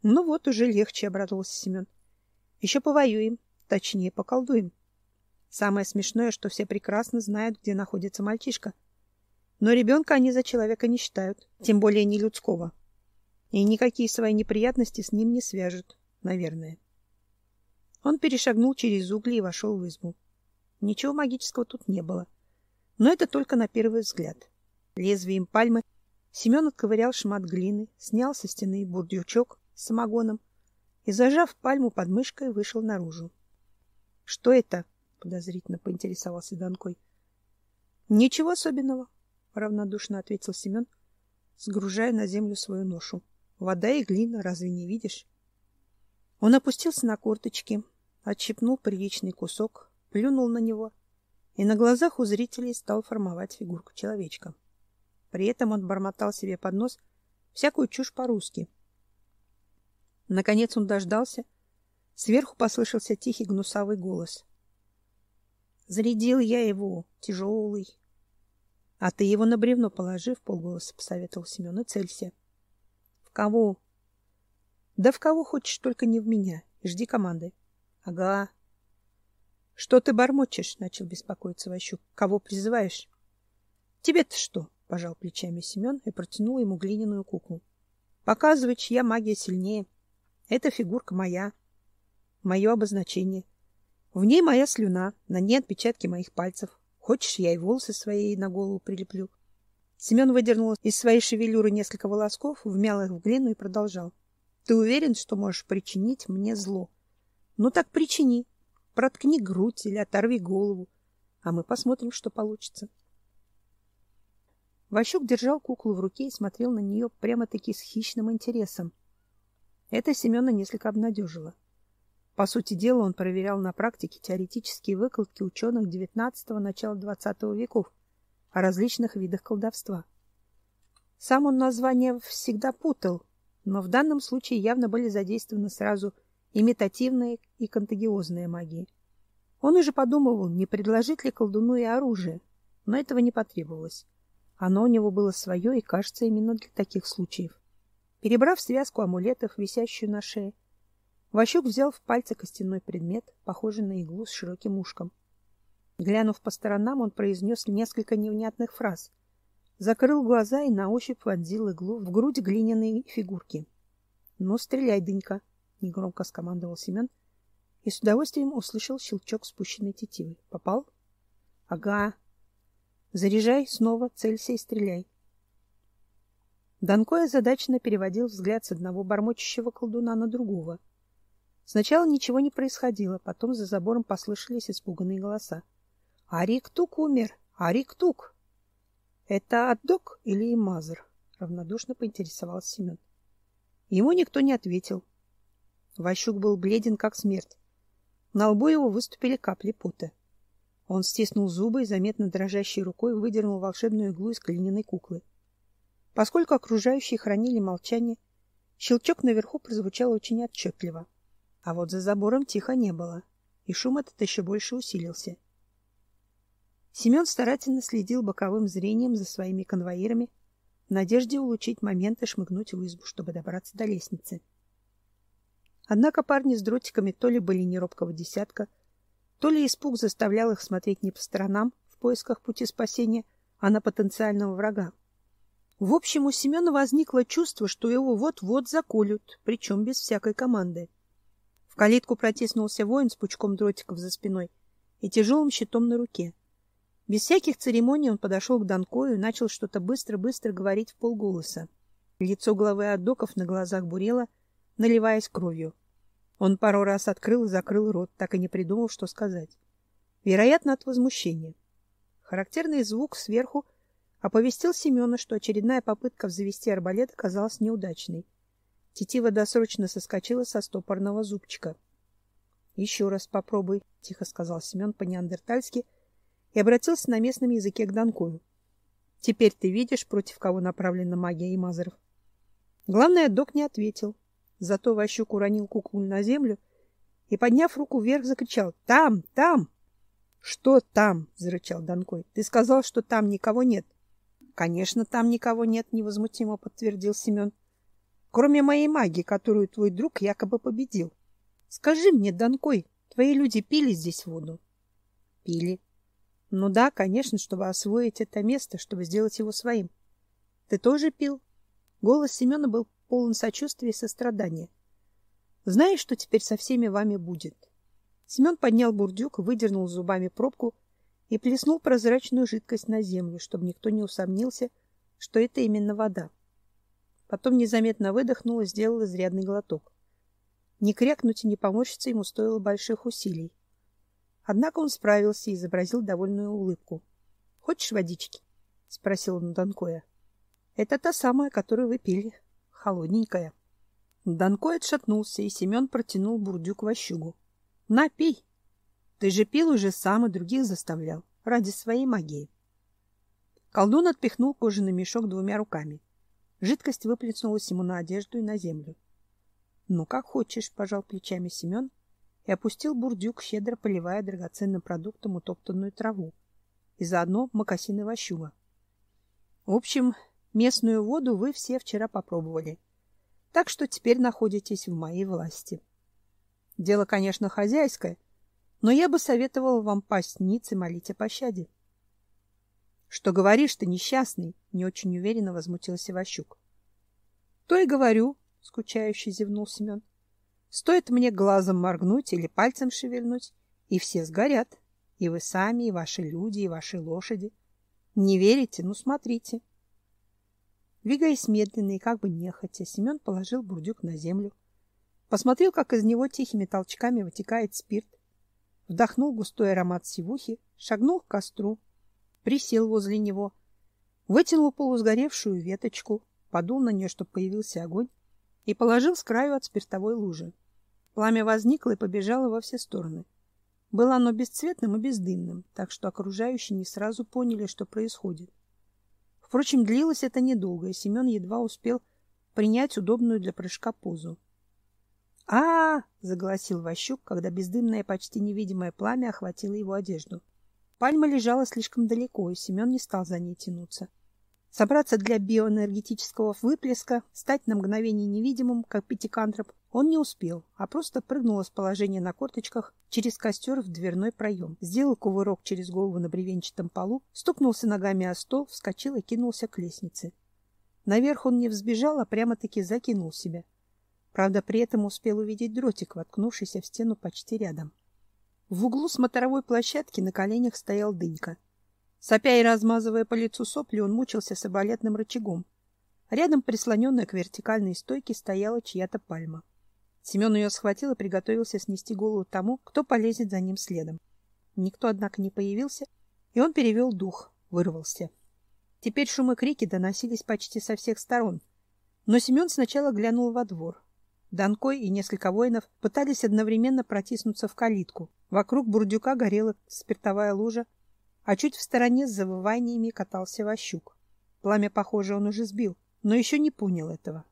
[SPEAKER 1] Ну вот, уже легче, обрадовался Семен. Еще повоюем, точнее, поколдуем. Самое смешное, что все прекрасно знают, где находится мальчишка. Но ребенка они за человека не считают, тем более не людского. И никакие свои неприятности с ним не свяжут, наверное. Он перешагнул через угли и вошел в избу. Ничего магического тут не было. Но это только на первый взгляд. Лезвием пальмы Семен отковырял шмат глины, снял со стены бурдючок с самогоном и, зажав пальму под мышкой, вышел наружу. — Что это? — подозрительно поинтересовался Данкой. — Ничего особенного, — равнодушно ответил Семен, сгружая на землю свою ношу. — Вода и глина, разве не видишь? Он опустился на корточки, отщипнул приличный кусок, плюнул на него и на глазах у зрителей стал формовать фигурку человечка. При этом он бормотал себе под нос всякую чушь по-русски. Наконец он дождался. Сверху послышался тихий гнусавый голос. — Зарядил я его, тяжелый. — А ты его на бревно положи, — вполголоса посоветовал Семен, — и целься. — В кого? — Да в кого хочешь, только не в меня. Жди команды. — Ага. — Что ты бормочешь? — начал беспокоиться Ващук. — Кого призываешь? — Тебе-то что? — пожал плечами Семен и протянул ему глиняную куклу. — Показывай, чья магия сильнее. Эта фигурка моя. Мое обозначение. В ней моя слюна, на ней отпечатки моих пальцев. Хочешь, я и волосы свои на голову прилеплю? Семен выдернул из своей шевелюры несколько волосков, вмял их в глину и продолжал. — Ты уверен, что можешь причинить мне зло? — Ну так причини. Проткни грудь или оторви голову, а мы посмотрим, что получится. Ващук держал куклу в руке и смотрел на нее прямо-таки с хищным интересом. Это Семена несколько обнадежило. По сути дела, он проверял на практике теоретические выкладки ученых девятнадцатого — начала двадцатого веков о различных видах колдовства. Сам он названия всегда путал, но в данном случае явно были задействованы сразу имитативная и контагиозная магии. Он уже подумывал, не предложить ли колдуну и оружие, но этого не потребовалось. Оно у него было свое и, кажется, именно для таких случаев. Перебрав связку амулетов, висящую на шее, Ващук взял в пальцы костяной предмет, похожий на иглу с широким ушком. Глянув по сторонам, он произнес несколько невнятных фраз, закрыл глаза и на ощупь вонзил иглу в грудь глиняной фигурки. — Ну, стреляй, дынька! — негромко скомандовал Семен и с удовольствием услышал щелчок спущенной тетивы. — Попал? — Ага. — Заряжай снова, целься и стреляй. Данкой озадаченно переводил взгляд с одного бормочущего колдуна на другого. Сначала ничего не происходило, потом за забором послышались испуганные голоса. — Арик-тук умер! Арик-тук! — Это Аддок или Имазр? — равнодушно поинтересовался Семен. Ему никто не ответил. Ващук был бледен, как смерть. На лбу его выступили капли пота. Он стиснул зубы и заметно дрожащей рукой выдернул волшебную иглу из глиняной куклы. Поскольку окружающие хранили молчание, щелчок наверху прозвучал очень отчетливо. А вот за забором тихо не было, и шум этот еще больше усилился. Семен старательно следил боковым зрением за своими конвоирами в надежде улучшить момент и шмыгнуть в избу, чтобы добраться до лестницы. Однако парни с дротиками то ли были не робкого десятка, то ли испуг заставлял их смотреть не по сторонам в поисках пути спасения, а на потенциального врага. В общем, у Семена возникло чувство, что его вот-вот заколют, причем без всякой команды. В калитку протиснулся воин с пучком дротиков за спиной и тяжелым щитом на руке. Без всяких церемоний он подошел к Данкою и начал что-то быстро-быстро говорить вполголоса. Лицо главы Аддоков на глазах бурело, наливаясь кровью. Он пару раз открыл и закрыл рот, так и не придумал, что сказать. Вероятно, от возмущения. Характерный звук сверху оповестил Семена, что очередная попытка взвести арбалет оказалась неудачной. Тетива досрочно соскочила со стопорного зубчика. — Еще раз попробуй, — тихо сказал Семен по-неандертальски и обратился на местном языке к Данкою. — Теперь ты видишь, против кого направлена магия Имазаров? Главный Аддок не ответил. Зато Ващук уронил куклу на землю и, подняв руку вверх, закричал: — Там! Там! — Что там? — зарычал Данкой. — Ты сказал, что там никого нет. — Конечно, там никого нет, — невозмутимо подтвердил Семен. — кроме моей магии, которую твой друг якобы победил. Скажи мне, Данкой, твои люди пили здесь воду? Пили. Ну да, конечно, чтобы освоить это место, чтобы сделать его своим. Ты тоже пил? Голос Семена был полон сочувствия и сострадания. Знаешь, что теперь со всеми вами будет? Семен поднял бурдюк, выдернул зубами пробку и плеснул прозрачную жидкость на землю, чтобы никто не усомнился, что это именно вода. Потом незаметно выдохнул и сделал изрядный глоток. Не крякнуть и не поморщиться ему стоило больших усилий. Однако он справился и изобразил довольную улыбку. — Хочешь водички? — спросил он у Данкоя. — Это та самая, которую вы пили. Холодненькая. Данкой отшатнулся, и Семен протянул бурдюк Ващугу. — На, пей. Ты же пил уже сам и других заставлял. Ради своей магии. Колдун отпихнул кожаный мешок двумя руками. Жидкость выплеснулась ему на одежду и на землю. — Ну, как хочешь, — пожал плечами Семен и опустил бурдюк, щедро поливая драгоценным продуктом утоптанную траву и заодно мокасины Ващуга. В общем, местную воду вы все вчера попробовали, так что теперь находитесь в моей власти. Дело, конечно, хозяйское, но я бы советовал вам пасть ниц и молить о пощаде. — Что говоришь ты, несчастный? — не очень уверенно возмутился Ващуг. — То и говорю, — скучающе зевнул Семен. — Стоит мне глазом моргнуть или пальцем шевельнуть, и все сгорят. И вы сами, и ваши люди, и ваши лошади. Не верите? Ну, смотрите. Двигаясь медленно и как бы нехотя, Семен положил бурдюк на землю, посмотрел, как из него тихими толчками вытекает спирт, вдохнул густой аромат сивухи, шагнул к костру, присел возле него, вытянул полусгоревшую веточку, подул на нее, чтобы появился огонь, и положил с краю от спиртовой лужи. Пламя возникло и побежало во все стороны. Было оно бесцветным и бездымным, так что окружающие не сразу поняли, что происходит. Впрочем, длилось это недолго, и Семен едва успел принять удобную для прыжка позу. а, -а, -а заголосил Ващук, когда бездымное, почти невидимое пламя охватило его одежду. Пальма лежала слишком далеко, и Семен не стал за ней тянуться. Собраться для биоэнергетического выплеска, стать на мгновение невидимым, как пятикантроп, он не успел, а просто прыгнул из положения на корточках через костер в дверной проем, сделал кувырок через голову на бревенчатом полу, стукнулся ногами о стол, вскочил и кинулся к лестнице. Наверх он не взбежал, а прямо-таки закинул себя. Правда, при этом успел увидеть дротик, воткнувшийся в стену почти рядом. В углу смотровой площадки на коленях стоял Дынька. Сопя и размазывая по лицу сопли, он мучился с арбалетным рычагом. Рядом, прислоненная к вертикальной стойке, стояла чья-то пальма. Семен ее схватил и приготовился снести голову тому, кто полезет за ним следом. Никто, однако, не появился, и он перевел дух, вырвался. Теперь шум и крики доносились почти со всех сторон. Но Семен сначала глянул во двор. Данкой и несколько воинов пытались одновременно протиснуться в калитку. Вокруг бурдюка горела спиртовая лужа, а чуть в стороне с завываниями катался Ващук. Пламя, похоже, он уже сбил, но еще не понял этого.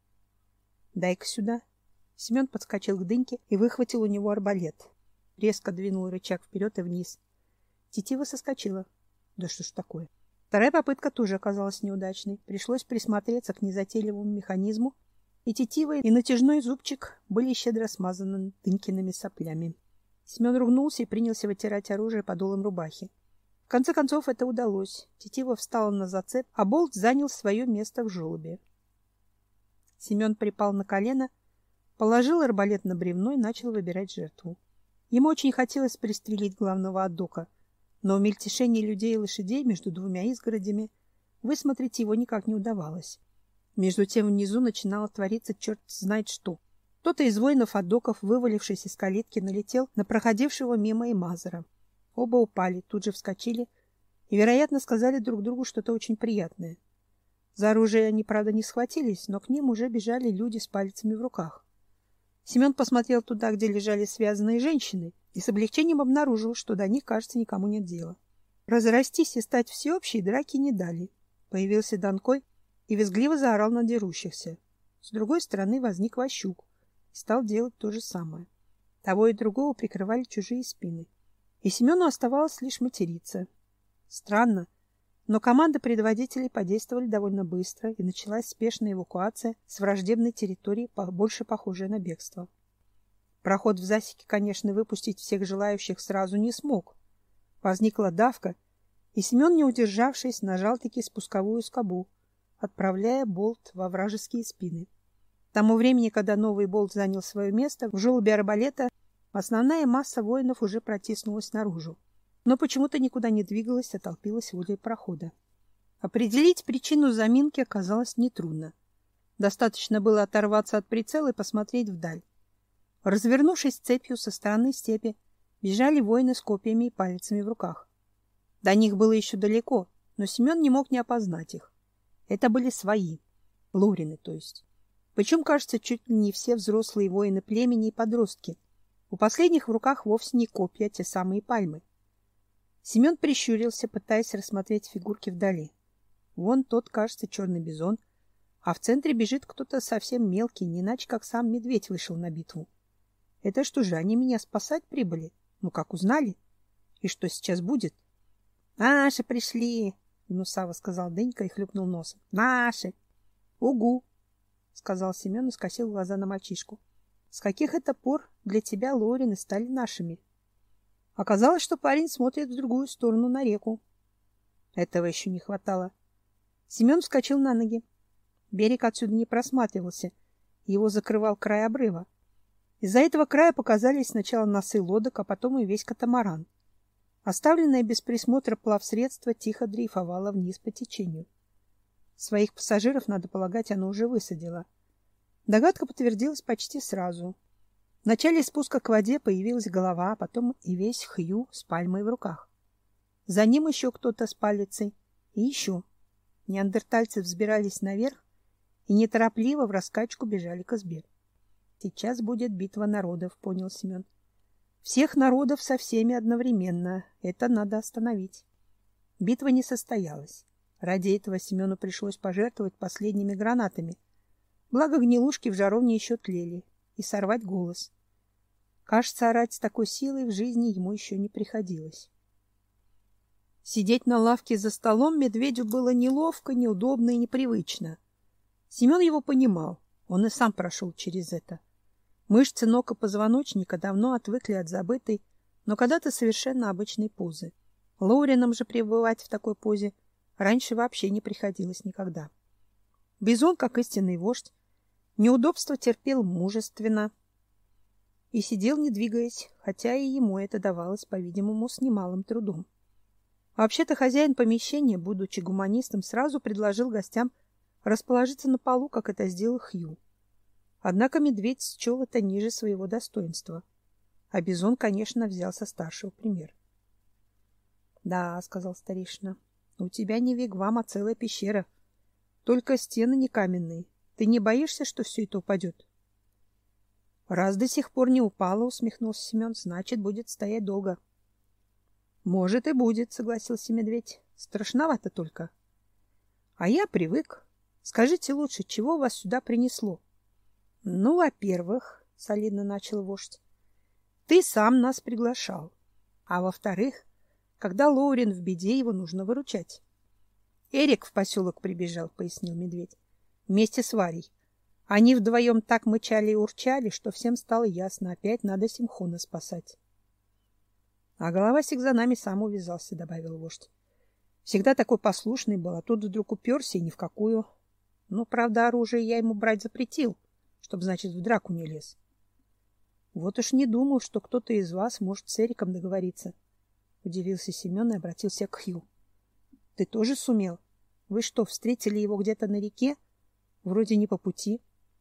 [SPEAKER 1] — Дай-ка сюда. Семен подскочил к Дыньке и выхватил у него арбалет. Резко двинул рычаг вперед и вниз. Тетива соскочила. Да что ж такое? Вторая попытка тоже оказалась неудачной. Пришлось присмотреться к незатейливому механизму, и тетива, и натяжной зубчик были щедро смазаны Дынькиными соплями. Семен ругнулся и принялся вытирать оружие подолом рубахи. В конце концов это удалось. Тетива встала на зацеп, а болт занял свое место в желобе. Семен припал на колено, положил арбалет на бревно и начал выбирать жертву. Ему очень хотелось пристрелить главного аддока, но в мельтешении людей и лошадей между двумя изгородями высмотреть его никак не удавалось. Между тем внизу начинало твориться черт знает что. Кто-то из воинов аддоков, вывалившись из калитки, налетел на проходившего мимо Имазера. Оба упали, тут же вскочили и, вероятно, сказали друг другу что-то очень приятное. За оружие они, правда, не схватились, но к ним уже бежали люди с пальцами в руках. Семен посмотрел туда, где лежали связанные женщины, и с облегчением обнаружил, что до них, кажется, никому нет дела. Разрастись и стать всеобщей драки не дали. Появился Данкой и визгливо заорал на дерущихся. С другой стороны возник Ващук и стал делать то же самое. Того и другого прикрывали чужие спины. И Семену оставалось лишь материться. Странно, Но команды предводителей подействовали довольно быстро, и началась спешная эвакуация с враждебной территории, больше похожей на бегство. Проход в засеке, конечно, выпустить всех желающих сразу не смог. Возникла давка, и Семен, не удержавшись, нажал-таки спусковую скобу, отправляя болт во вражеские спины. К тому времени, когда новый болт занял свое место, в желобе арбалета основная масса воинов уже протиснулась наружу, но почему-то никуда не двигалась, а толпилась возле прохода. Определить причину заминки оказалось нетрудно. Достаточно было оторваться от прицела и посмотреть вдаль. Развернувшись цепью со стороны степи, бежали воины с копьями и палицами в руках. До них было еще далеко, но Семен не мог не опознать их. Это были свои, Лорины, то есть. Причем, кажется, чуть ли не все взрослые воины племени и подростки. У последних в руках вовсе не копья, а те самые пальмы. Семен прищурился, пытаясь рассмотреть фигурки вдали. Вон тот, кажется, черный бизон, а в центре бежит кто-то совсем мелкий, не иначе как сам медведь вышел на битву. Это что же, они меня спасать прибыли? Ну как узнали? И что сейчас будет? — Наши пришли! — гнусаво сказал Денька и хлюпнул носом. — Наши! — Угу! — сказал Семен и скосил глаза на мальчишку. — С каких это пор для тебя Лорины стали нашими? Оказалось, что парень смотрит в другую сторону, на реку. Этого еще не хватало. Семен вскочил на ноги. Берег отсюда не просматривался, его закрывал край обрыва. Из-за этого края показались сначала носы лодок, а потом и весь катамаран. Оставленное без присмотра плавсредство тихо дрейфовало вниз по течению. Своих пассажиров, надо полагать, оно уже высадило. Догадка подтвердилась почти сразу. В начале спуска к воде появилась голова, а потом и весь Хью с пальмой в руках. За ним еще кто-то с палицей. И еще. Неандертальцы взбирались наверх и неторопливо в раскачку бежали к избе. Сейчас будет битва народов, понял Семен. Всех народов со всеми одновременно. Это надо остановить. Битва не состоялась. Ради этого Семену пришлось пожертвовать последними гранатами. Благо гнилушки в жаровне еще тлели. И сорвать голос. Кажется, орать с такой силой в жизни ему еще не приходилось. Сидеть на лавке за столом медведю было неловко, неудобно и непривычно. Семен его понимал. Он и сам прошел через это. Мышцы ног и позвоночника давно отвыкли от забытой, но когда-то совершенно обычной позы. Лоринам же пребывать в такой позе раньше вообще не приходилось никогда. Бизон, как истинный вождь, неудобство терпел мужественно и сидел, не двигаясь, хотя и ему это давалось, по-видимому, с немалым трудом. Вообще-то хозяин помещения, будучи гуманистом, сразу предложил гостям расположиться на полу, как это сделал Хью. Однако медведь счел это ниже своего достоинства, а бизон, конечно, взял со старшего пример. — Да, — сказал старейшина, — у тебя не вигвам, а целая пещера. Только стены не каменные. Ты не боишься, что все это упадет? — Раз до сих пор не упало, — усмехнулся Семен, — значит, будет стоять долго. — Может, и будет, — согласился медведь. — Страшновато только. — А я привык. Скажите лучше, чего вас сюда принесло? — Ну, во-первых, — солидно начал вождь, — ты сам нас приглашал. А во-вторых, когда Лоурин в беде, его нужно выручать. — Эрик в поселок прибежал, — пояснил медведь. Вместе с Варей. Они вдвоем так мычали и урчали, что всем стало ясно, опять надо Симхона спасать. — А головасик за нами сам увязался, — добавил вождь. Всегда такой послушный был, а тут вдруг уперся и ни в какую. Но, правда, оружие я ему брать запретил, чтоб, значит, в драку не лез. Вот уж не думал, что кто-то из вас может с Эриком договориться. Удивился Семен и обратился к Хью. — Ты тоже сумел? Вы что, встретили его где-то на реке? Вроде не по пути.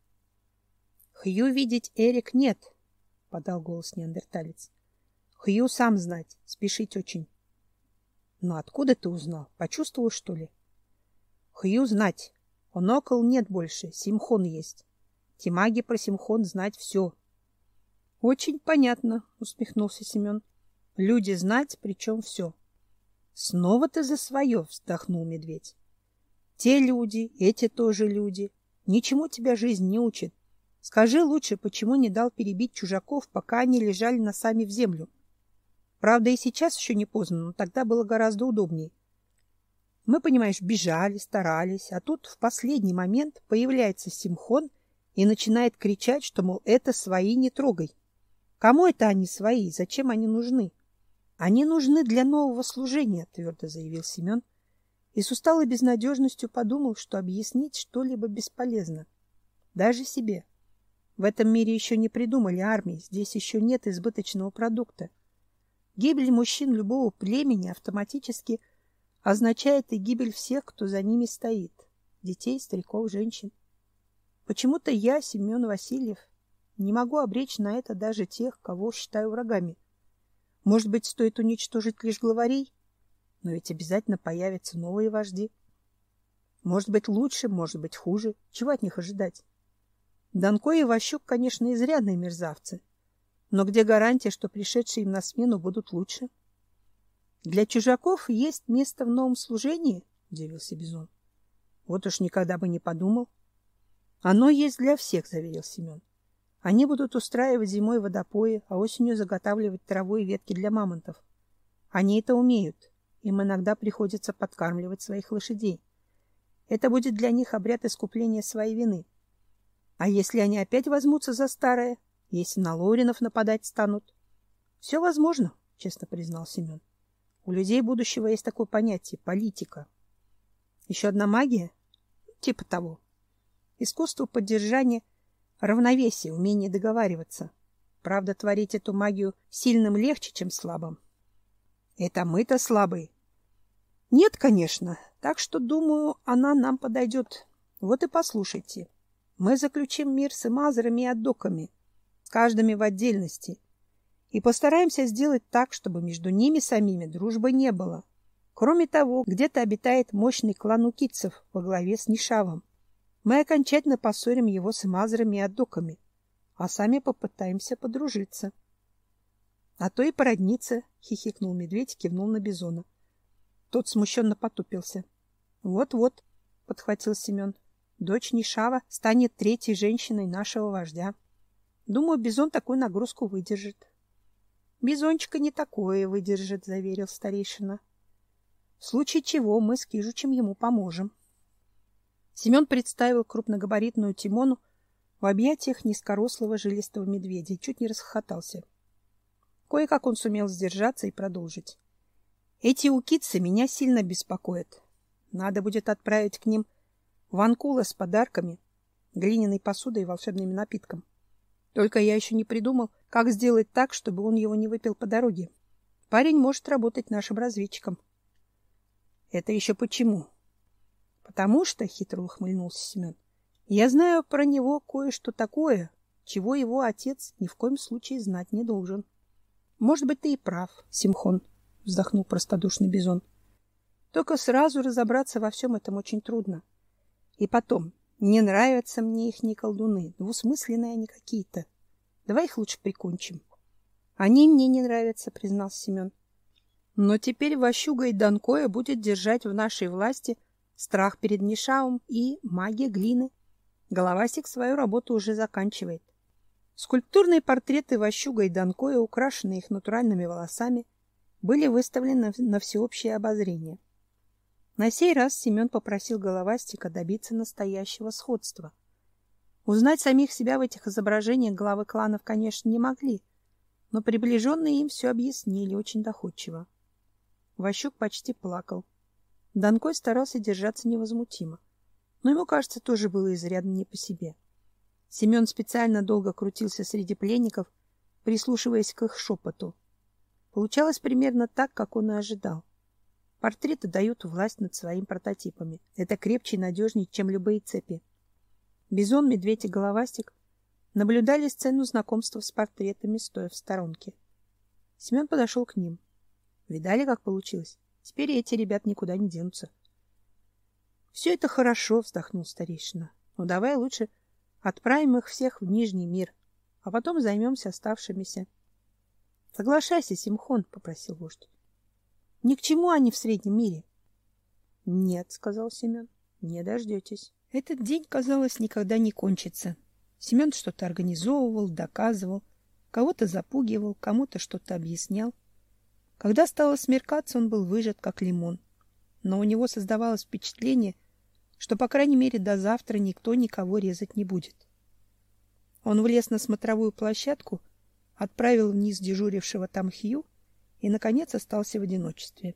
[SPEAKER 1] — Хью видеть Эрик нет, — подал голос неандерталец. — Хью сам знать, спешить очень. — Ну откуда ты узнал? Почувствовал, что ли? — Хью знать. Он окол нет больше, Симхон есть. Тимаги про Симхон знать все. — Очень понятно, — усмехнулся Семен. — Люди знать, причем все. — Снова ты за свое, — вздохнул медведь. — Те люди, эти тоже люди. Ничему тебя жизнь не учит. Скажи лучше, почему не дал перебить чужаков, пока они лежали носами в землю? Правда, и сейчас еще не поздно, но тогда было гораздо удобнее. Мы, понимаешь, бежали, старались, а тут в последний момент появляется Симхон и начинает кричать, что, мол, это свои, не трогай. Кому это они свои? Зачем они нужны? Они нужны для нового служения, твердо заявил Семен и с усталой безнадежностью подумал, что объяснить что-либо бесполезно. Даже себе. В этом мире еще не придумали армии, здесь еще нет избыточного продукта. Гибель мужчин любого племени автоматически означает и гибель всех, кто за ними стоит. Детей, стариков, женщин. Почему-то я, Семен Васильев, не могу обречь на это даже тех, кого считаю врагами. Может быть, стоит уничтожить лишь главарей? Но ведь обязательно появятся новые вожди. Может быть, лучше, может быть, хуже. Чего от них ожидать? Данко и Ващук, конечно, изрядные мерзавцы. Но где гарантия, что пришедшие им на смену будут лучше? Для чужаков есть место в новом служении, удивился Бизон. Вот уж никогда бы не подумал. Оно есть для всех, заверил Семен. Они будут устраивать зимой водопои, а осенью заготавливать траву и ветки для мамонтов. Они это умеют. Им иногда приходится подкармливать своих лошадей. Это будет для них обряд искупления своей вины. А если они опять возьмутся за старое, если на Лоринов нападать станут? Все возможно, честно признал Семен. У людей будущего есть такое понятие — политика. Еще одна магия? Типа того. Искусство поддержания равновесия, умение договариваться. Правда, творить эту магию сильным легче, чем слабым. Это мы-то слабые. Нет, конечно. Так что, думаю, она нам подойдет. Вот и послушайте. Мы заключим мир с имазерами и аддоками, с каждыми в отдельности, и постараемся сделать так, чтобы между ними самими дружбы не было. Кроме того, где-то обитает мощный клан укитцев во главе с Нишавом. Мы окончательно поссорим его с имазерами и аддоками, а сами попытаемся подружиться. — А то и породниться, — хихикнул медведь и кивнул на Бизона. Тот смущенно потупился. Вот — Вот-вот, — подхватил Семен, — дочь Нишава станет третьей женщиной нашего вождя. Думаю, Бизон такую нагрузку выдержит. — Бизончика не такое выдержит, — заверил старейшина. — В случае чего мы с Кижучем ему поможем. Семен представил крупногабаритную Тимону в объятиях низкорослого жилистого медведя и чуть не расхохотался. Кое-как он сумел сдержаться и продолжить. Эти укитцы меня сильно беспокоят. Надо будет отправить к ним Ванкула с подарками, глиняной посудой и волшебным напитком. Только я еще не придумал, как сделать так, чтобы он его не выпил по дороге. Парень может работать нашим разведчиком. — Это еще почему? — Потому что, — хитро ухмыльнулся Семен, — я знаю про него кое-что такое, чего его отец ни в коем случае знать не должен. — Может быть, ты и прав, Симхон, — вздохнул простодушный Бизон. — Только сразу разобраться во всем этом очень трудно. И потом, не нравятся мне их ни колдуны, двусмысленные они какие-то. Давай их лучше прикончим. — Они мне не нравятся, — признался Семен. — Но теперь Ващуга и Данкоя будет держать в нашей власти страх перед Нишавом и магия глины. Головастик свою работу уже заканчивает. Скульптурные портреты Ващуга и Данкоя, украшенные их натуральными волосами, были выставлены на всеобщее обозрение. На сей раз Семен попросил Головастика добиться настоящего сходства. Узнать самих себя в этих изображениях главы кланов, конечно, не могли, но приближенные им все объяснили очень доходчиво. Ващук почти плакал. Данкой старался держаться невозмутимо, но ему, кажется, тоже было изрядно не по себе. Семен специально долго крутился среди пленников, прислушиваясь к их шепоту. Получалось примерно так, как он и ожидал. Портреты дают власть над своими прототипами. Это крепче и надежнее, чем любые цепи. Бизон, медведь и Головастик наблюдали сцену знакомства с портретами, стоя в сторонке. Семен подошел к ним. Видали, как получилось? Теперь эти ребят никуда не денутся. — Все это хорошо, — вздохнул старейшина. — Но давай лучше отправим их всех в Нижний мир, а потом займемся оставшимися. — Соглашайся, Симхон, — попросил вождь. — Ни к чему они в Среднем мире. — Нет, — сказал Семен, — не дождетесь. Этот день, казалось, никогда не кончится. Семен что-то организовывал, доказывал, кого-то запугивал, кому-то что-то объяснял. Когда стало смеркаться, он был выжат, как лимон. но у него создавалось впечатление, что, по крайней мере, до завтра никто никого резать не будет. Он влез на смотровую площадку, отправил вниз дежурившего там Хью и, наконец, остался в одиночестве.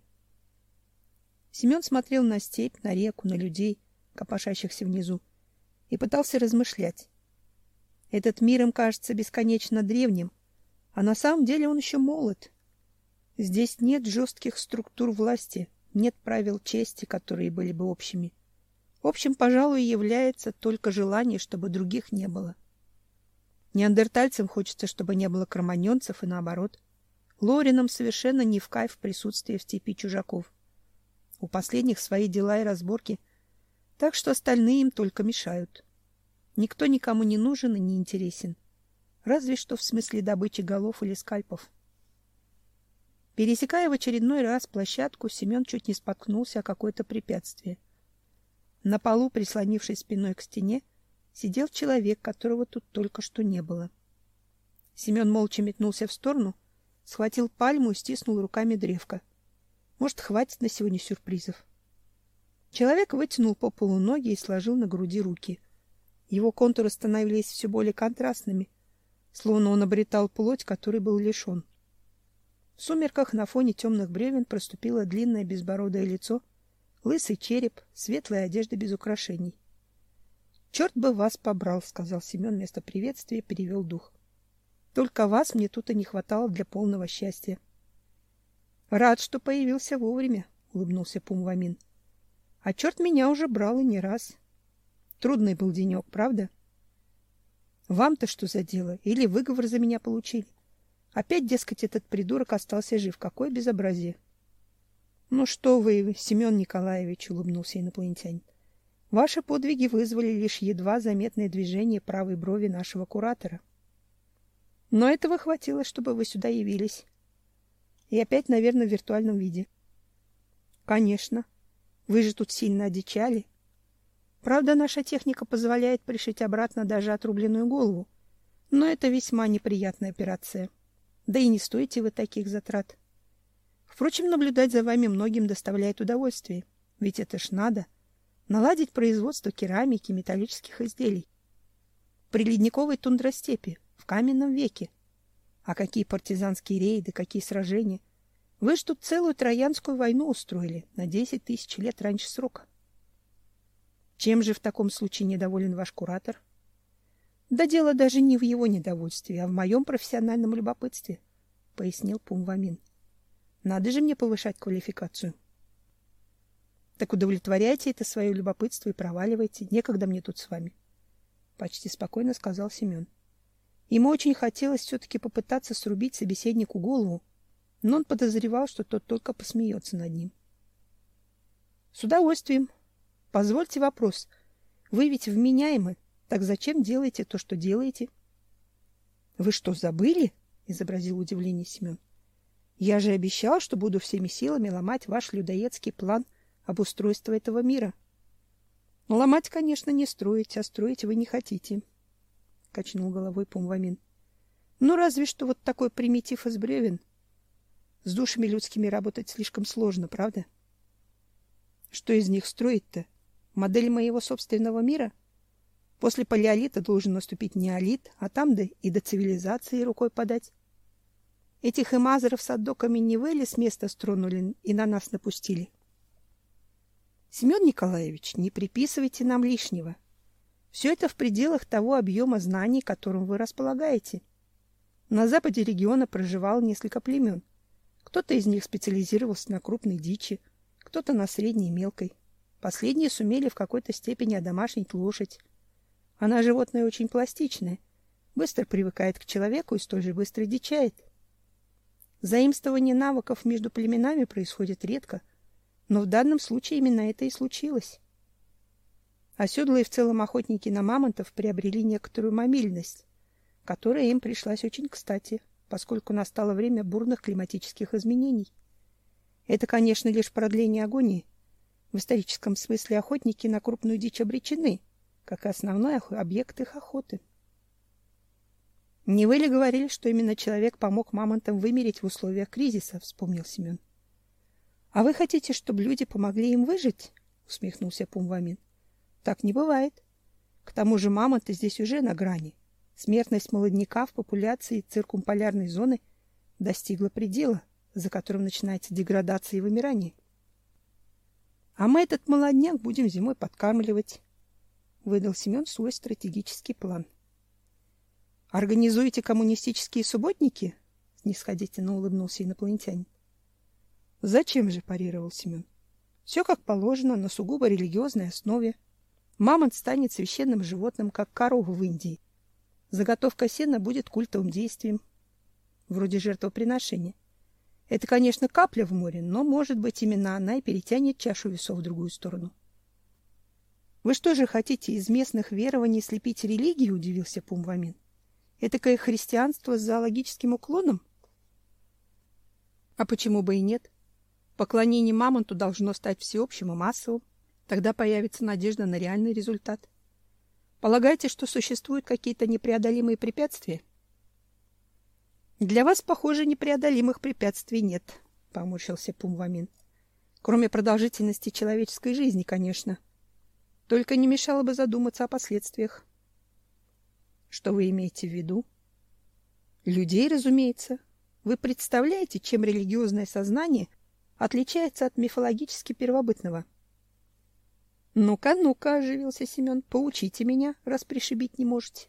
[SPEAKER 1] Семен смотрел на степь, на реку, на людей, копошащихся внизу, и пытался размышлять. Этот мир им кажется бесконечно древним, а на самом деле он еще молод. Здесь нет жестких структур власти, нет правил чести, которые были бы общими. Общим, пожалуй, является только желание, чтобы других не было. Неандертальцам хочется, чтобы не было кроманьонцев, и наоборот. Лоринам совершенно не в кайф присутствие в степи чужаков. У последних свои дела и разборки, так что остальные им только мешают. Никто никому не нужен и не интересен, разве что в смысле добычи голов или скальпов. Пересекая в очередной раз площадку, Семен чуть не споткнулся о какое-то препятствие. На полу, прислонившись спиной к стене, сидел человек, которого тут только что не было. Семен молча метнулся в сторону, схватил пальму и стиснул руками древко. Может, хватит на сегодня сюрпризов. Человек вытянул по полу ноги и сложил на груди руки. Его контуры становились все более контрастными, словно он обретал плоть, которой был лишен. В сумерках на фоне темных бревен проступило длинное безбородое лицо, лысый череп, светлая одежда без украшений. «Черт бы вас побрал», — сказал Семен вместо приветствия, перевел дух. «Только вас мне тут и не хватало для полного счастья». «Рад, что появился вовремя», — улыбнулся Пумвамин. «А черт меня уже брал и не раз. Трудный был денек, правда? Вам-то что за дело? Или выговор за меня получили? Опять, дескать, этот придурок остался жив. Какое безобразие!» «Ну что вы, Семен Николаевич», — улыбнулся инопланетянин. «Ваши подвиги вызвали лишь едва заметное движение правой брови нашего куратора. Но этого хватило, чтобы вы сюда явились. И опять, наверное, в виртуальном виде». «Конечно. Вы же тут сильно одичали. Правда, наша техника позволяет пришить обратно даже отрубленную голову, но это весьма неприятная операция. Да и не стоите вы таких затрат. Впрочем, наблюдать за вами многим доставляет удовольствие, ведь это ж надо наладить производство керамики, металлических изделий. При ледниковой тундростепи, в каменном веке. А какие партизанские рейды, какие сражения! Вы ж тут целую Троянскую войну устроили на десять тысяч лет раньше срока. Чем же в таком случае недоволен ваш куратор? Да дело даже не в его недовольстве, а в моем профессиональном любопытстве, пояснил Пумвамин. Надо же мне повышать квалификацию. Так удовлетворяйте это свое любопытство и проваливайте. Некогда мне тут с вами, почти спокойно сказал Семен. Ему очень хотелось все-таки попытаться срубить собеседнику голову, но он подозревал, что тот только посмеется над ним. С удовольствием. Позвольте вопрос. Вы ведь вменяемы, так зачем делаете то, что делаете? Вы что, забыли? Изобразил удивление Семен. Я же обещал, что буду всеми силами ломать ваш людоедский план обустройства этого мира. Но ломать, конечно, не строить, а строить вы не хотите, качнул головой Пумвамин. Ну, разве что вот такой примитив из бревен. С душами людскими работать слишком сложно, правда? Что из них строить-то? Модель моего собственного мира? После палеолита должен наступить неолит, а там да и до цивилизации рукой подать. Этих эмазеров с отдоками не вы с места стронули и на нас напустили? Семен Николаевич, не приписывайте нам лишнего. Все это в пределах того объема знаний, которым вы располагаете. На западе региона проживало несколько племен. Кто-то из них специализировался на крупной дичи, кто-то на средней и мелкой. Последние сумели в какой-то степени одомашнить лошадь. Она животное очень пластичное, быстро привыкает к человеку и столь же быстро дичает. Заимствование навыков между племенами происходит редко, но в данном случае именно это и случилось. Оседлые в целом охотники на мамонтов приобрели некоторую мобильность, которая им пришлась очень кстати, поскольку настало время бурных климатических изменений. Это, конечно, лишь продление агонии. В историческом смысле охотники на крупную дичь обречены, как основной объект их охоты. Не вы ли говорили, что именно человек помог мамонтам вымереть в условиях кризиса, вспомнил Семен. А вы хотите, чтобы люди помогли им выжить? Усмехнулся Пумвамин. Так не бывает. К тому же мамонты здесь уже на грани. Смертность молодняка в популяции циркумполярной зоны достигла предела, за которым начинается деградация и вымирание. А мы этот молодняк будем зимой подкармливать, выдал Семен свой стратегический план. Организуете коммунистические субботники? Снисходительно улыбнулся инопланетянин. Зачем же, парировал Семен. Все как положено, на сугубо религиозной основе. Мамонт станет священным животным, как корова в Индии. Заготовка сена будет культовым действием, вроде жертвоприношения. Это, конечно, капля в море, но, может быть, именно она и перетянет чашу весов в другую сторону. Вы что же хотите из местных верований слепить религию? Удивился Пумвамин. Этакое христианство с зоологическим уклоном? А почему бы и нет? Поклонение мамонту должно стать всеобщим и массовым. Тогда появится надежда на реальный результат. Полагаете, что существуют какие-то непреодолимые препятствия? Для вас, похоже, непреодолимых препятствий нет, поморщился Пумвамин. Кроме продолжительности человеческой жизни, конечно. Только не мешало бы задуматься о последствиях. Что вы имеете в виду? Людей, разумеется. Вы представляете, чем религиозное сознание отличается от мифологически первобытного? Ну-ка, ну-ка, оживился Семен, поучите меня, раз пришибить не можете.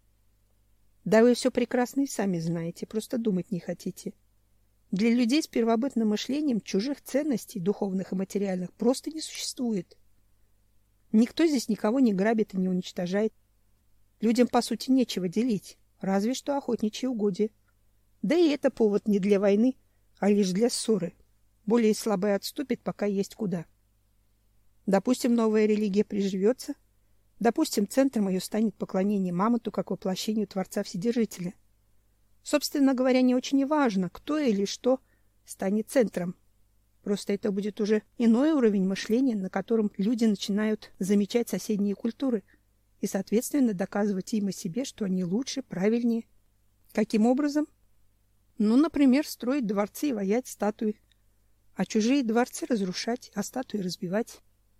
[SPEAKER 1] Да вы все прекрасно и сами знаете, просто думать не хотите. Для людей с первобытным мышлением чужих ценностей, духовных и материальных, просто не существует. Никто здесь никого не грабит и не уничтожает. Людям, по сути, нечего делить, разве что охотничьи угодья. Да и это повод не для войны, а лишь для ссоры. Более слабый отступит, пока есть куда. Допустим, новая религия приживется. Допустим, центром ее станет поклонение мамонту как воплощению Творца Вседержителя. Собственно говоря, не очень и важно, кто или что станет центром. Просто это будет уже иной уровень мышления, на котором люди начинают замечать соседние культуры и, соответственно, доказывать им и себе, что они лучше, правильнее. Каким образом? Ну, например, строить дворцы и воять статуи, а чужие дворцы разрушать, а статуи разбивать.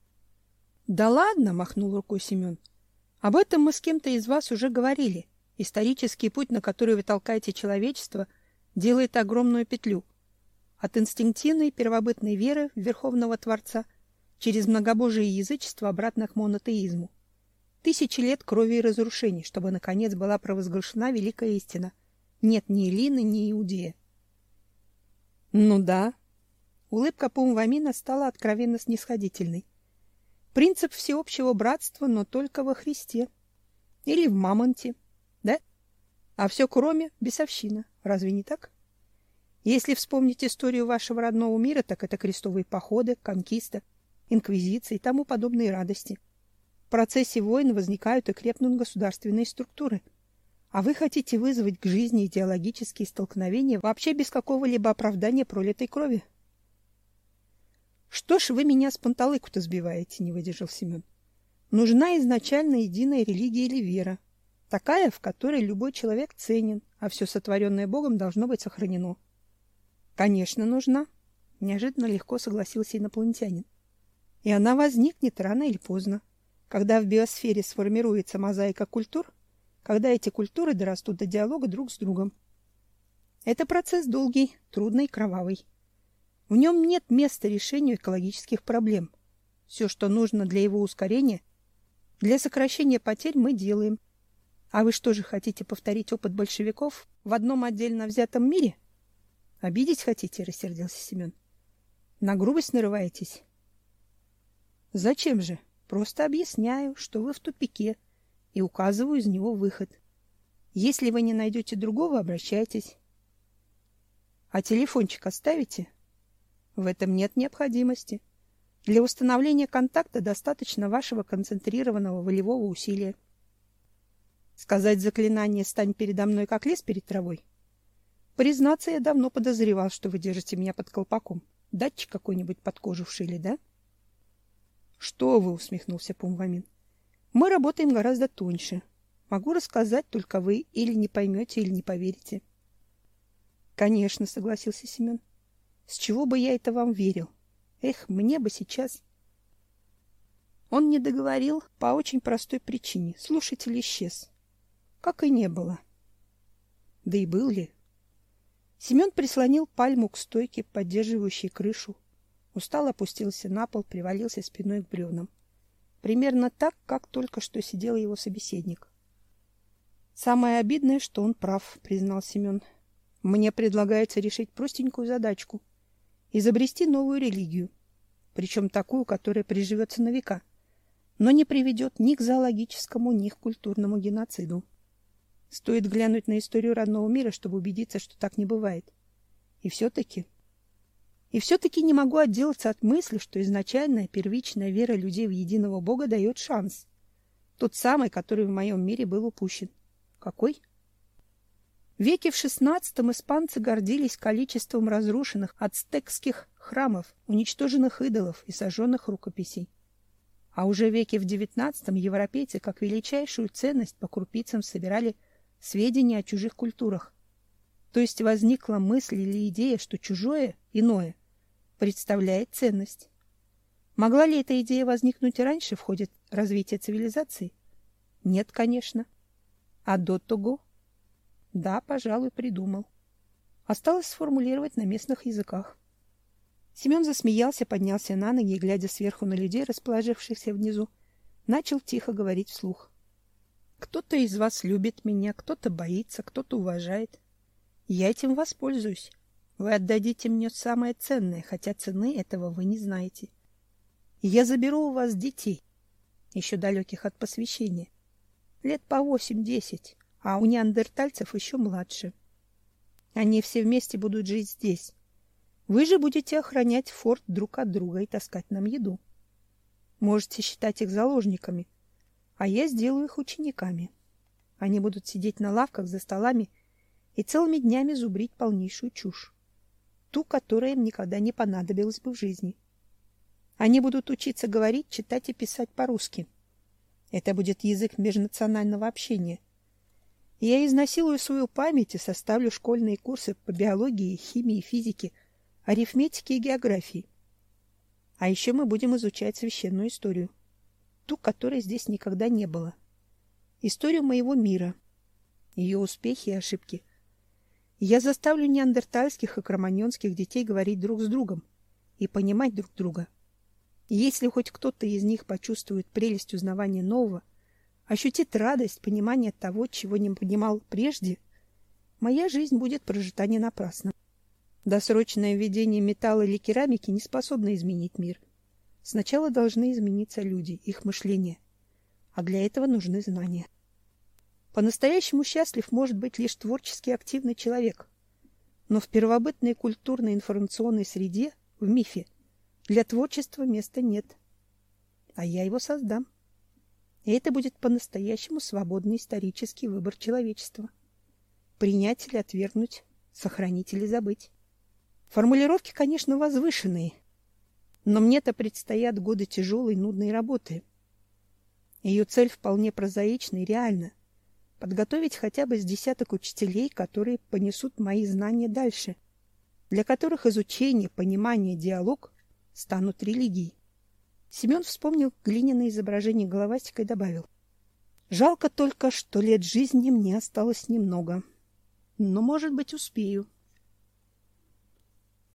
[SPEAKER 1] Да ладно, махнул рукой Семен. Об этом мы с кем-то из вас уже говорили. Исторический путь, на который вы толкаете человечество, делает огромную петлю. От инстинктивной первобытной веры в Верховного Творца через многобожие и язычество обратно к монотеизму. Тысячи лет крови и разрушений, чтобы, наконец, была провозглашена великая истина. Нет ни Эллины, ни Иудея. Ну да. Улыбка Пумвамина стала откровенно снисходительной. Принцип всеобщего братства, но только во Христе. Или в мамонте, да? А все кроме бесовщина. Разве не так? Если вспомнить историю вашего родного мира, так это крестовые походы, конкиста, инквизиция и тому подобные радости. В процессе войн возникают и крепнут государственные структуры. А вы хотите вызвать к жизни идеологические столкновения вообще без какого-либо оправдания пролитой крови. Что ж вы меня с панталыку-то сбиваете, не выдержал Семен. Нужна изначально единая религия или вера, такая, в которой любой человек ценен, а все сотворенное Богом должно быть сохранено. Конечно, нужна, неожиданно легко согласился инопланетянин. И она возникнет рано или поздно, когда в биосфере сформируется мозаика культур, когда эти культуры дорастут до диалога друг с другом. Это процесс долгий, трудный, кровавый. В нем нет места решению экологических проблем. Все, что нужно для его ускорения, для сокращения потерь, мы делаем. А вы что же хотите повторить опыт большевиков в одном отдельно взятом мире? Обидеть хотите, рассердился Семен. На грубость нарываетесь? Зачем же? Просто объясняю, что вы в тупике, и указываю из него выход. Если вы не найдете другого, обращайтесь. А телефончик оставите? В этом нет необходимости. Для установления контакта достаточно вашего концентрированного волевого усилия. Сказать заклинание «стань передо мной, как лес перед травой»? Признаться, я давно подозревал, что вы держите меня под колпаком. Датчик какой-нибудь под кожу вшили, да? Что вы, усмехнулся Пумвамин. Мы работаем гораздо тоньше. Могу рассказать, только вы или не поймете, или не поверите. Конечно, согласился Семен. С чего бы я это вам верил? Эх, мне бы сейчас... Он не договорил по очень простой причине. Слушатель исчез. Как и не было. Да и был ли? Семен прислонил пальму к стойке, поддерживающей крышу. Устало опустился на пол, привалился спиной к бревнам. Примерно так, как только что сидел его собеседник. Самое обидное, что он прав, признал Семен. Мне предлагается решить простенькую задачку. Изобрести новую религию. Причем такую, которая приживется на века. Но не приведет ни к зоологическому, ни к культурному геноциду. Стоит глянуть на историю родного мира, чтобы убедиться, что так не бывает. И все-таки... И все-таки не могу отделаться от мысли, что изначальная первичная вера людей в единого Бога дает шанс. Тот самый, который в моем мире был упущен. Какой? В веке в шестнадцатом испанцы гордились количеством разрушенных ацтекских храмов, уничтоженных идолов и сожженных рукописей. А уже в веке в девятнадцатом европейцы как величайшую ценность по крупицам собирали сведения о чужих культурах. То есть возникла мысль или идея, что чужое, иное, представляет ценность. Могла ли эта идея возникнуть раньше в ходе развития цивилизации? Нет, конечно. А до того? Да, пожалуй, придумал. Осталось сформулировать на местных языках. Семен засмеялся, поднялся на ноги и, глядя сверху на людей, расположившихся внизу, начал тихо говорить вслух. Кто-то из вас любит меня, кто-то боится, кто-то уважает. Я этим воспользуюсь. Вы отдадите мне самое ценное, хотя цены этого вы не знаете. Я заберу у вас детей, еще далеких от посвящения, лет по восемь-десять, а у неандертальцев еще младше. Они все вместе будут жить здесь. Вы же будете охранять форт друг от друга и таскать нам еду. Можете считать их заложниками, а я сделаю их учениками. Они будут сидеть на лавках за столами и целыми днями зубрить полнейшую чушь, ту, которая им никогда не понадобилась бы в жизни. Они будут учиться говорить, читать и писать по-русски. Это будет язык межнационального общения. Я изнасилую свою память и составлю школьные курсы по биологии, химии, физике, арифметике и географии. А еще мы будем изучать священную историю, ту, которой здесь никогда не было. Историю моего мира, ее успехи и ошибки. Я заставлю неандертальских и кроманьонских детей говорить друг с другом и понимать друг друга. И если хоть кто-то из них почувствует прелесть узнавания нового, ощутит радость понимания того, чего не понимал прежде, моя жизнь будет прожита не напрасно. Досрочное введение металла или керамики не способно изменить мир. Сначала должны измениться люди, их мышление, а для этого нужны знания. По-настоящему счастлив может быть лишь творчески активный человек, но в первобытной культурной информационной среде, в мифе, для творчества места нет, а я его создам. И это будет по-настоящему свободный исторический выбор человечества. Принять или отвергнуть, сохранить или забыть. Формулировки, конечно, возвышенные, но мне-то предстоят годы тяжелой, нудной работы. Ее цель вполне прозаична и реальна — подготовить хотя бы с десяток учителей, которые понесут мои знания дальше, для которых изучение, понимание, диалог станут религией. Семен вспомнил глиняное изображение головастика и добавил: жалко только, что лет жизни мне осталось немного. Но, может быть, успею.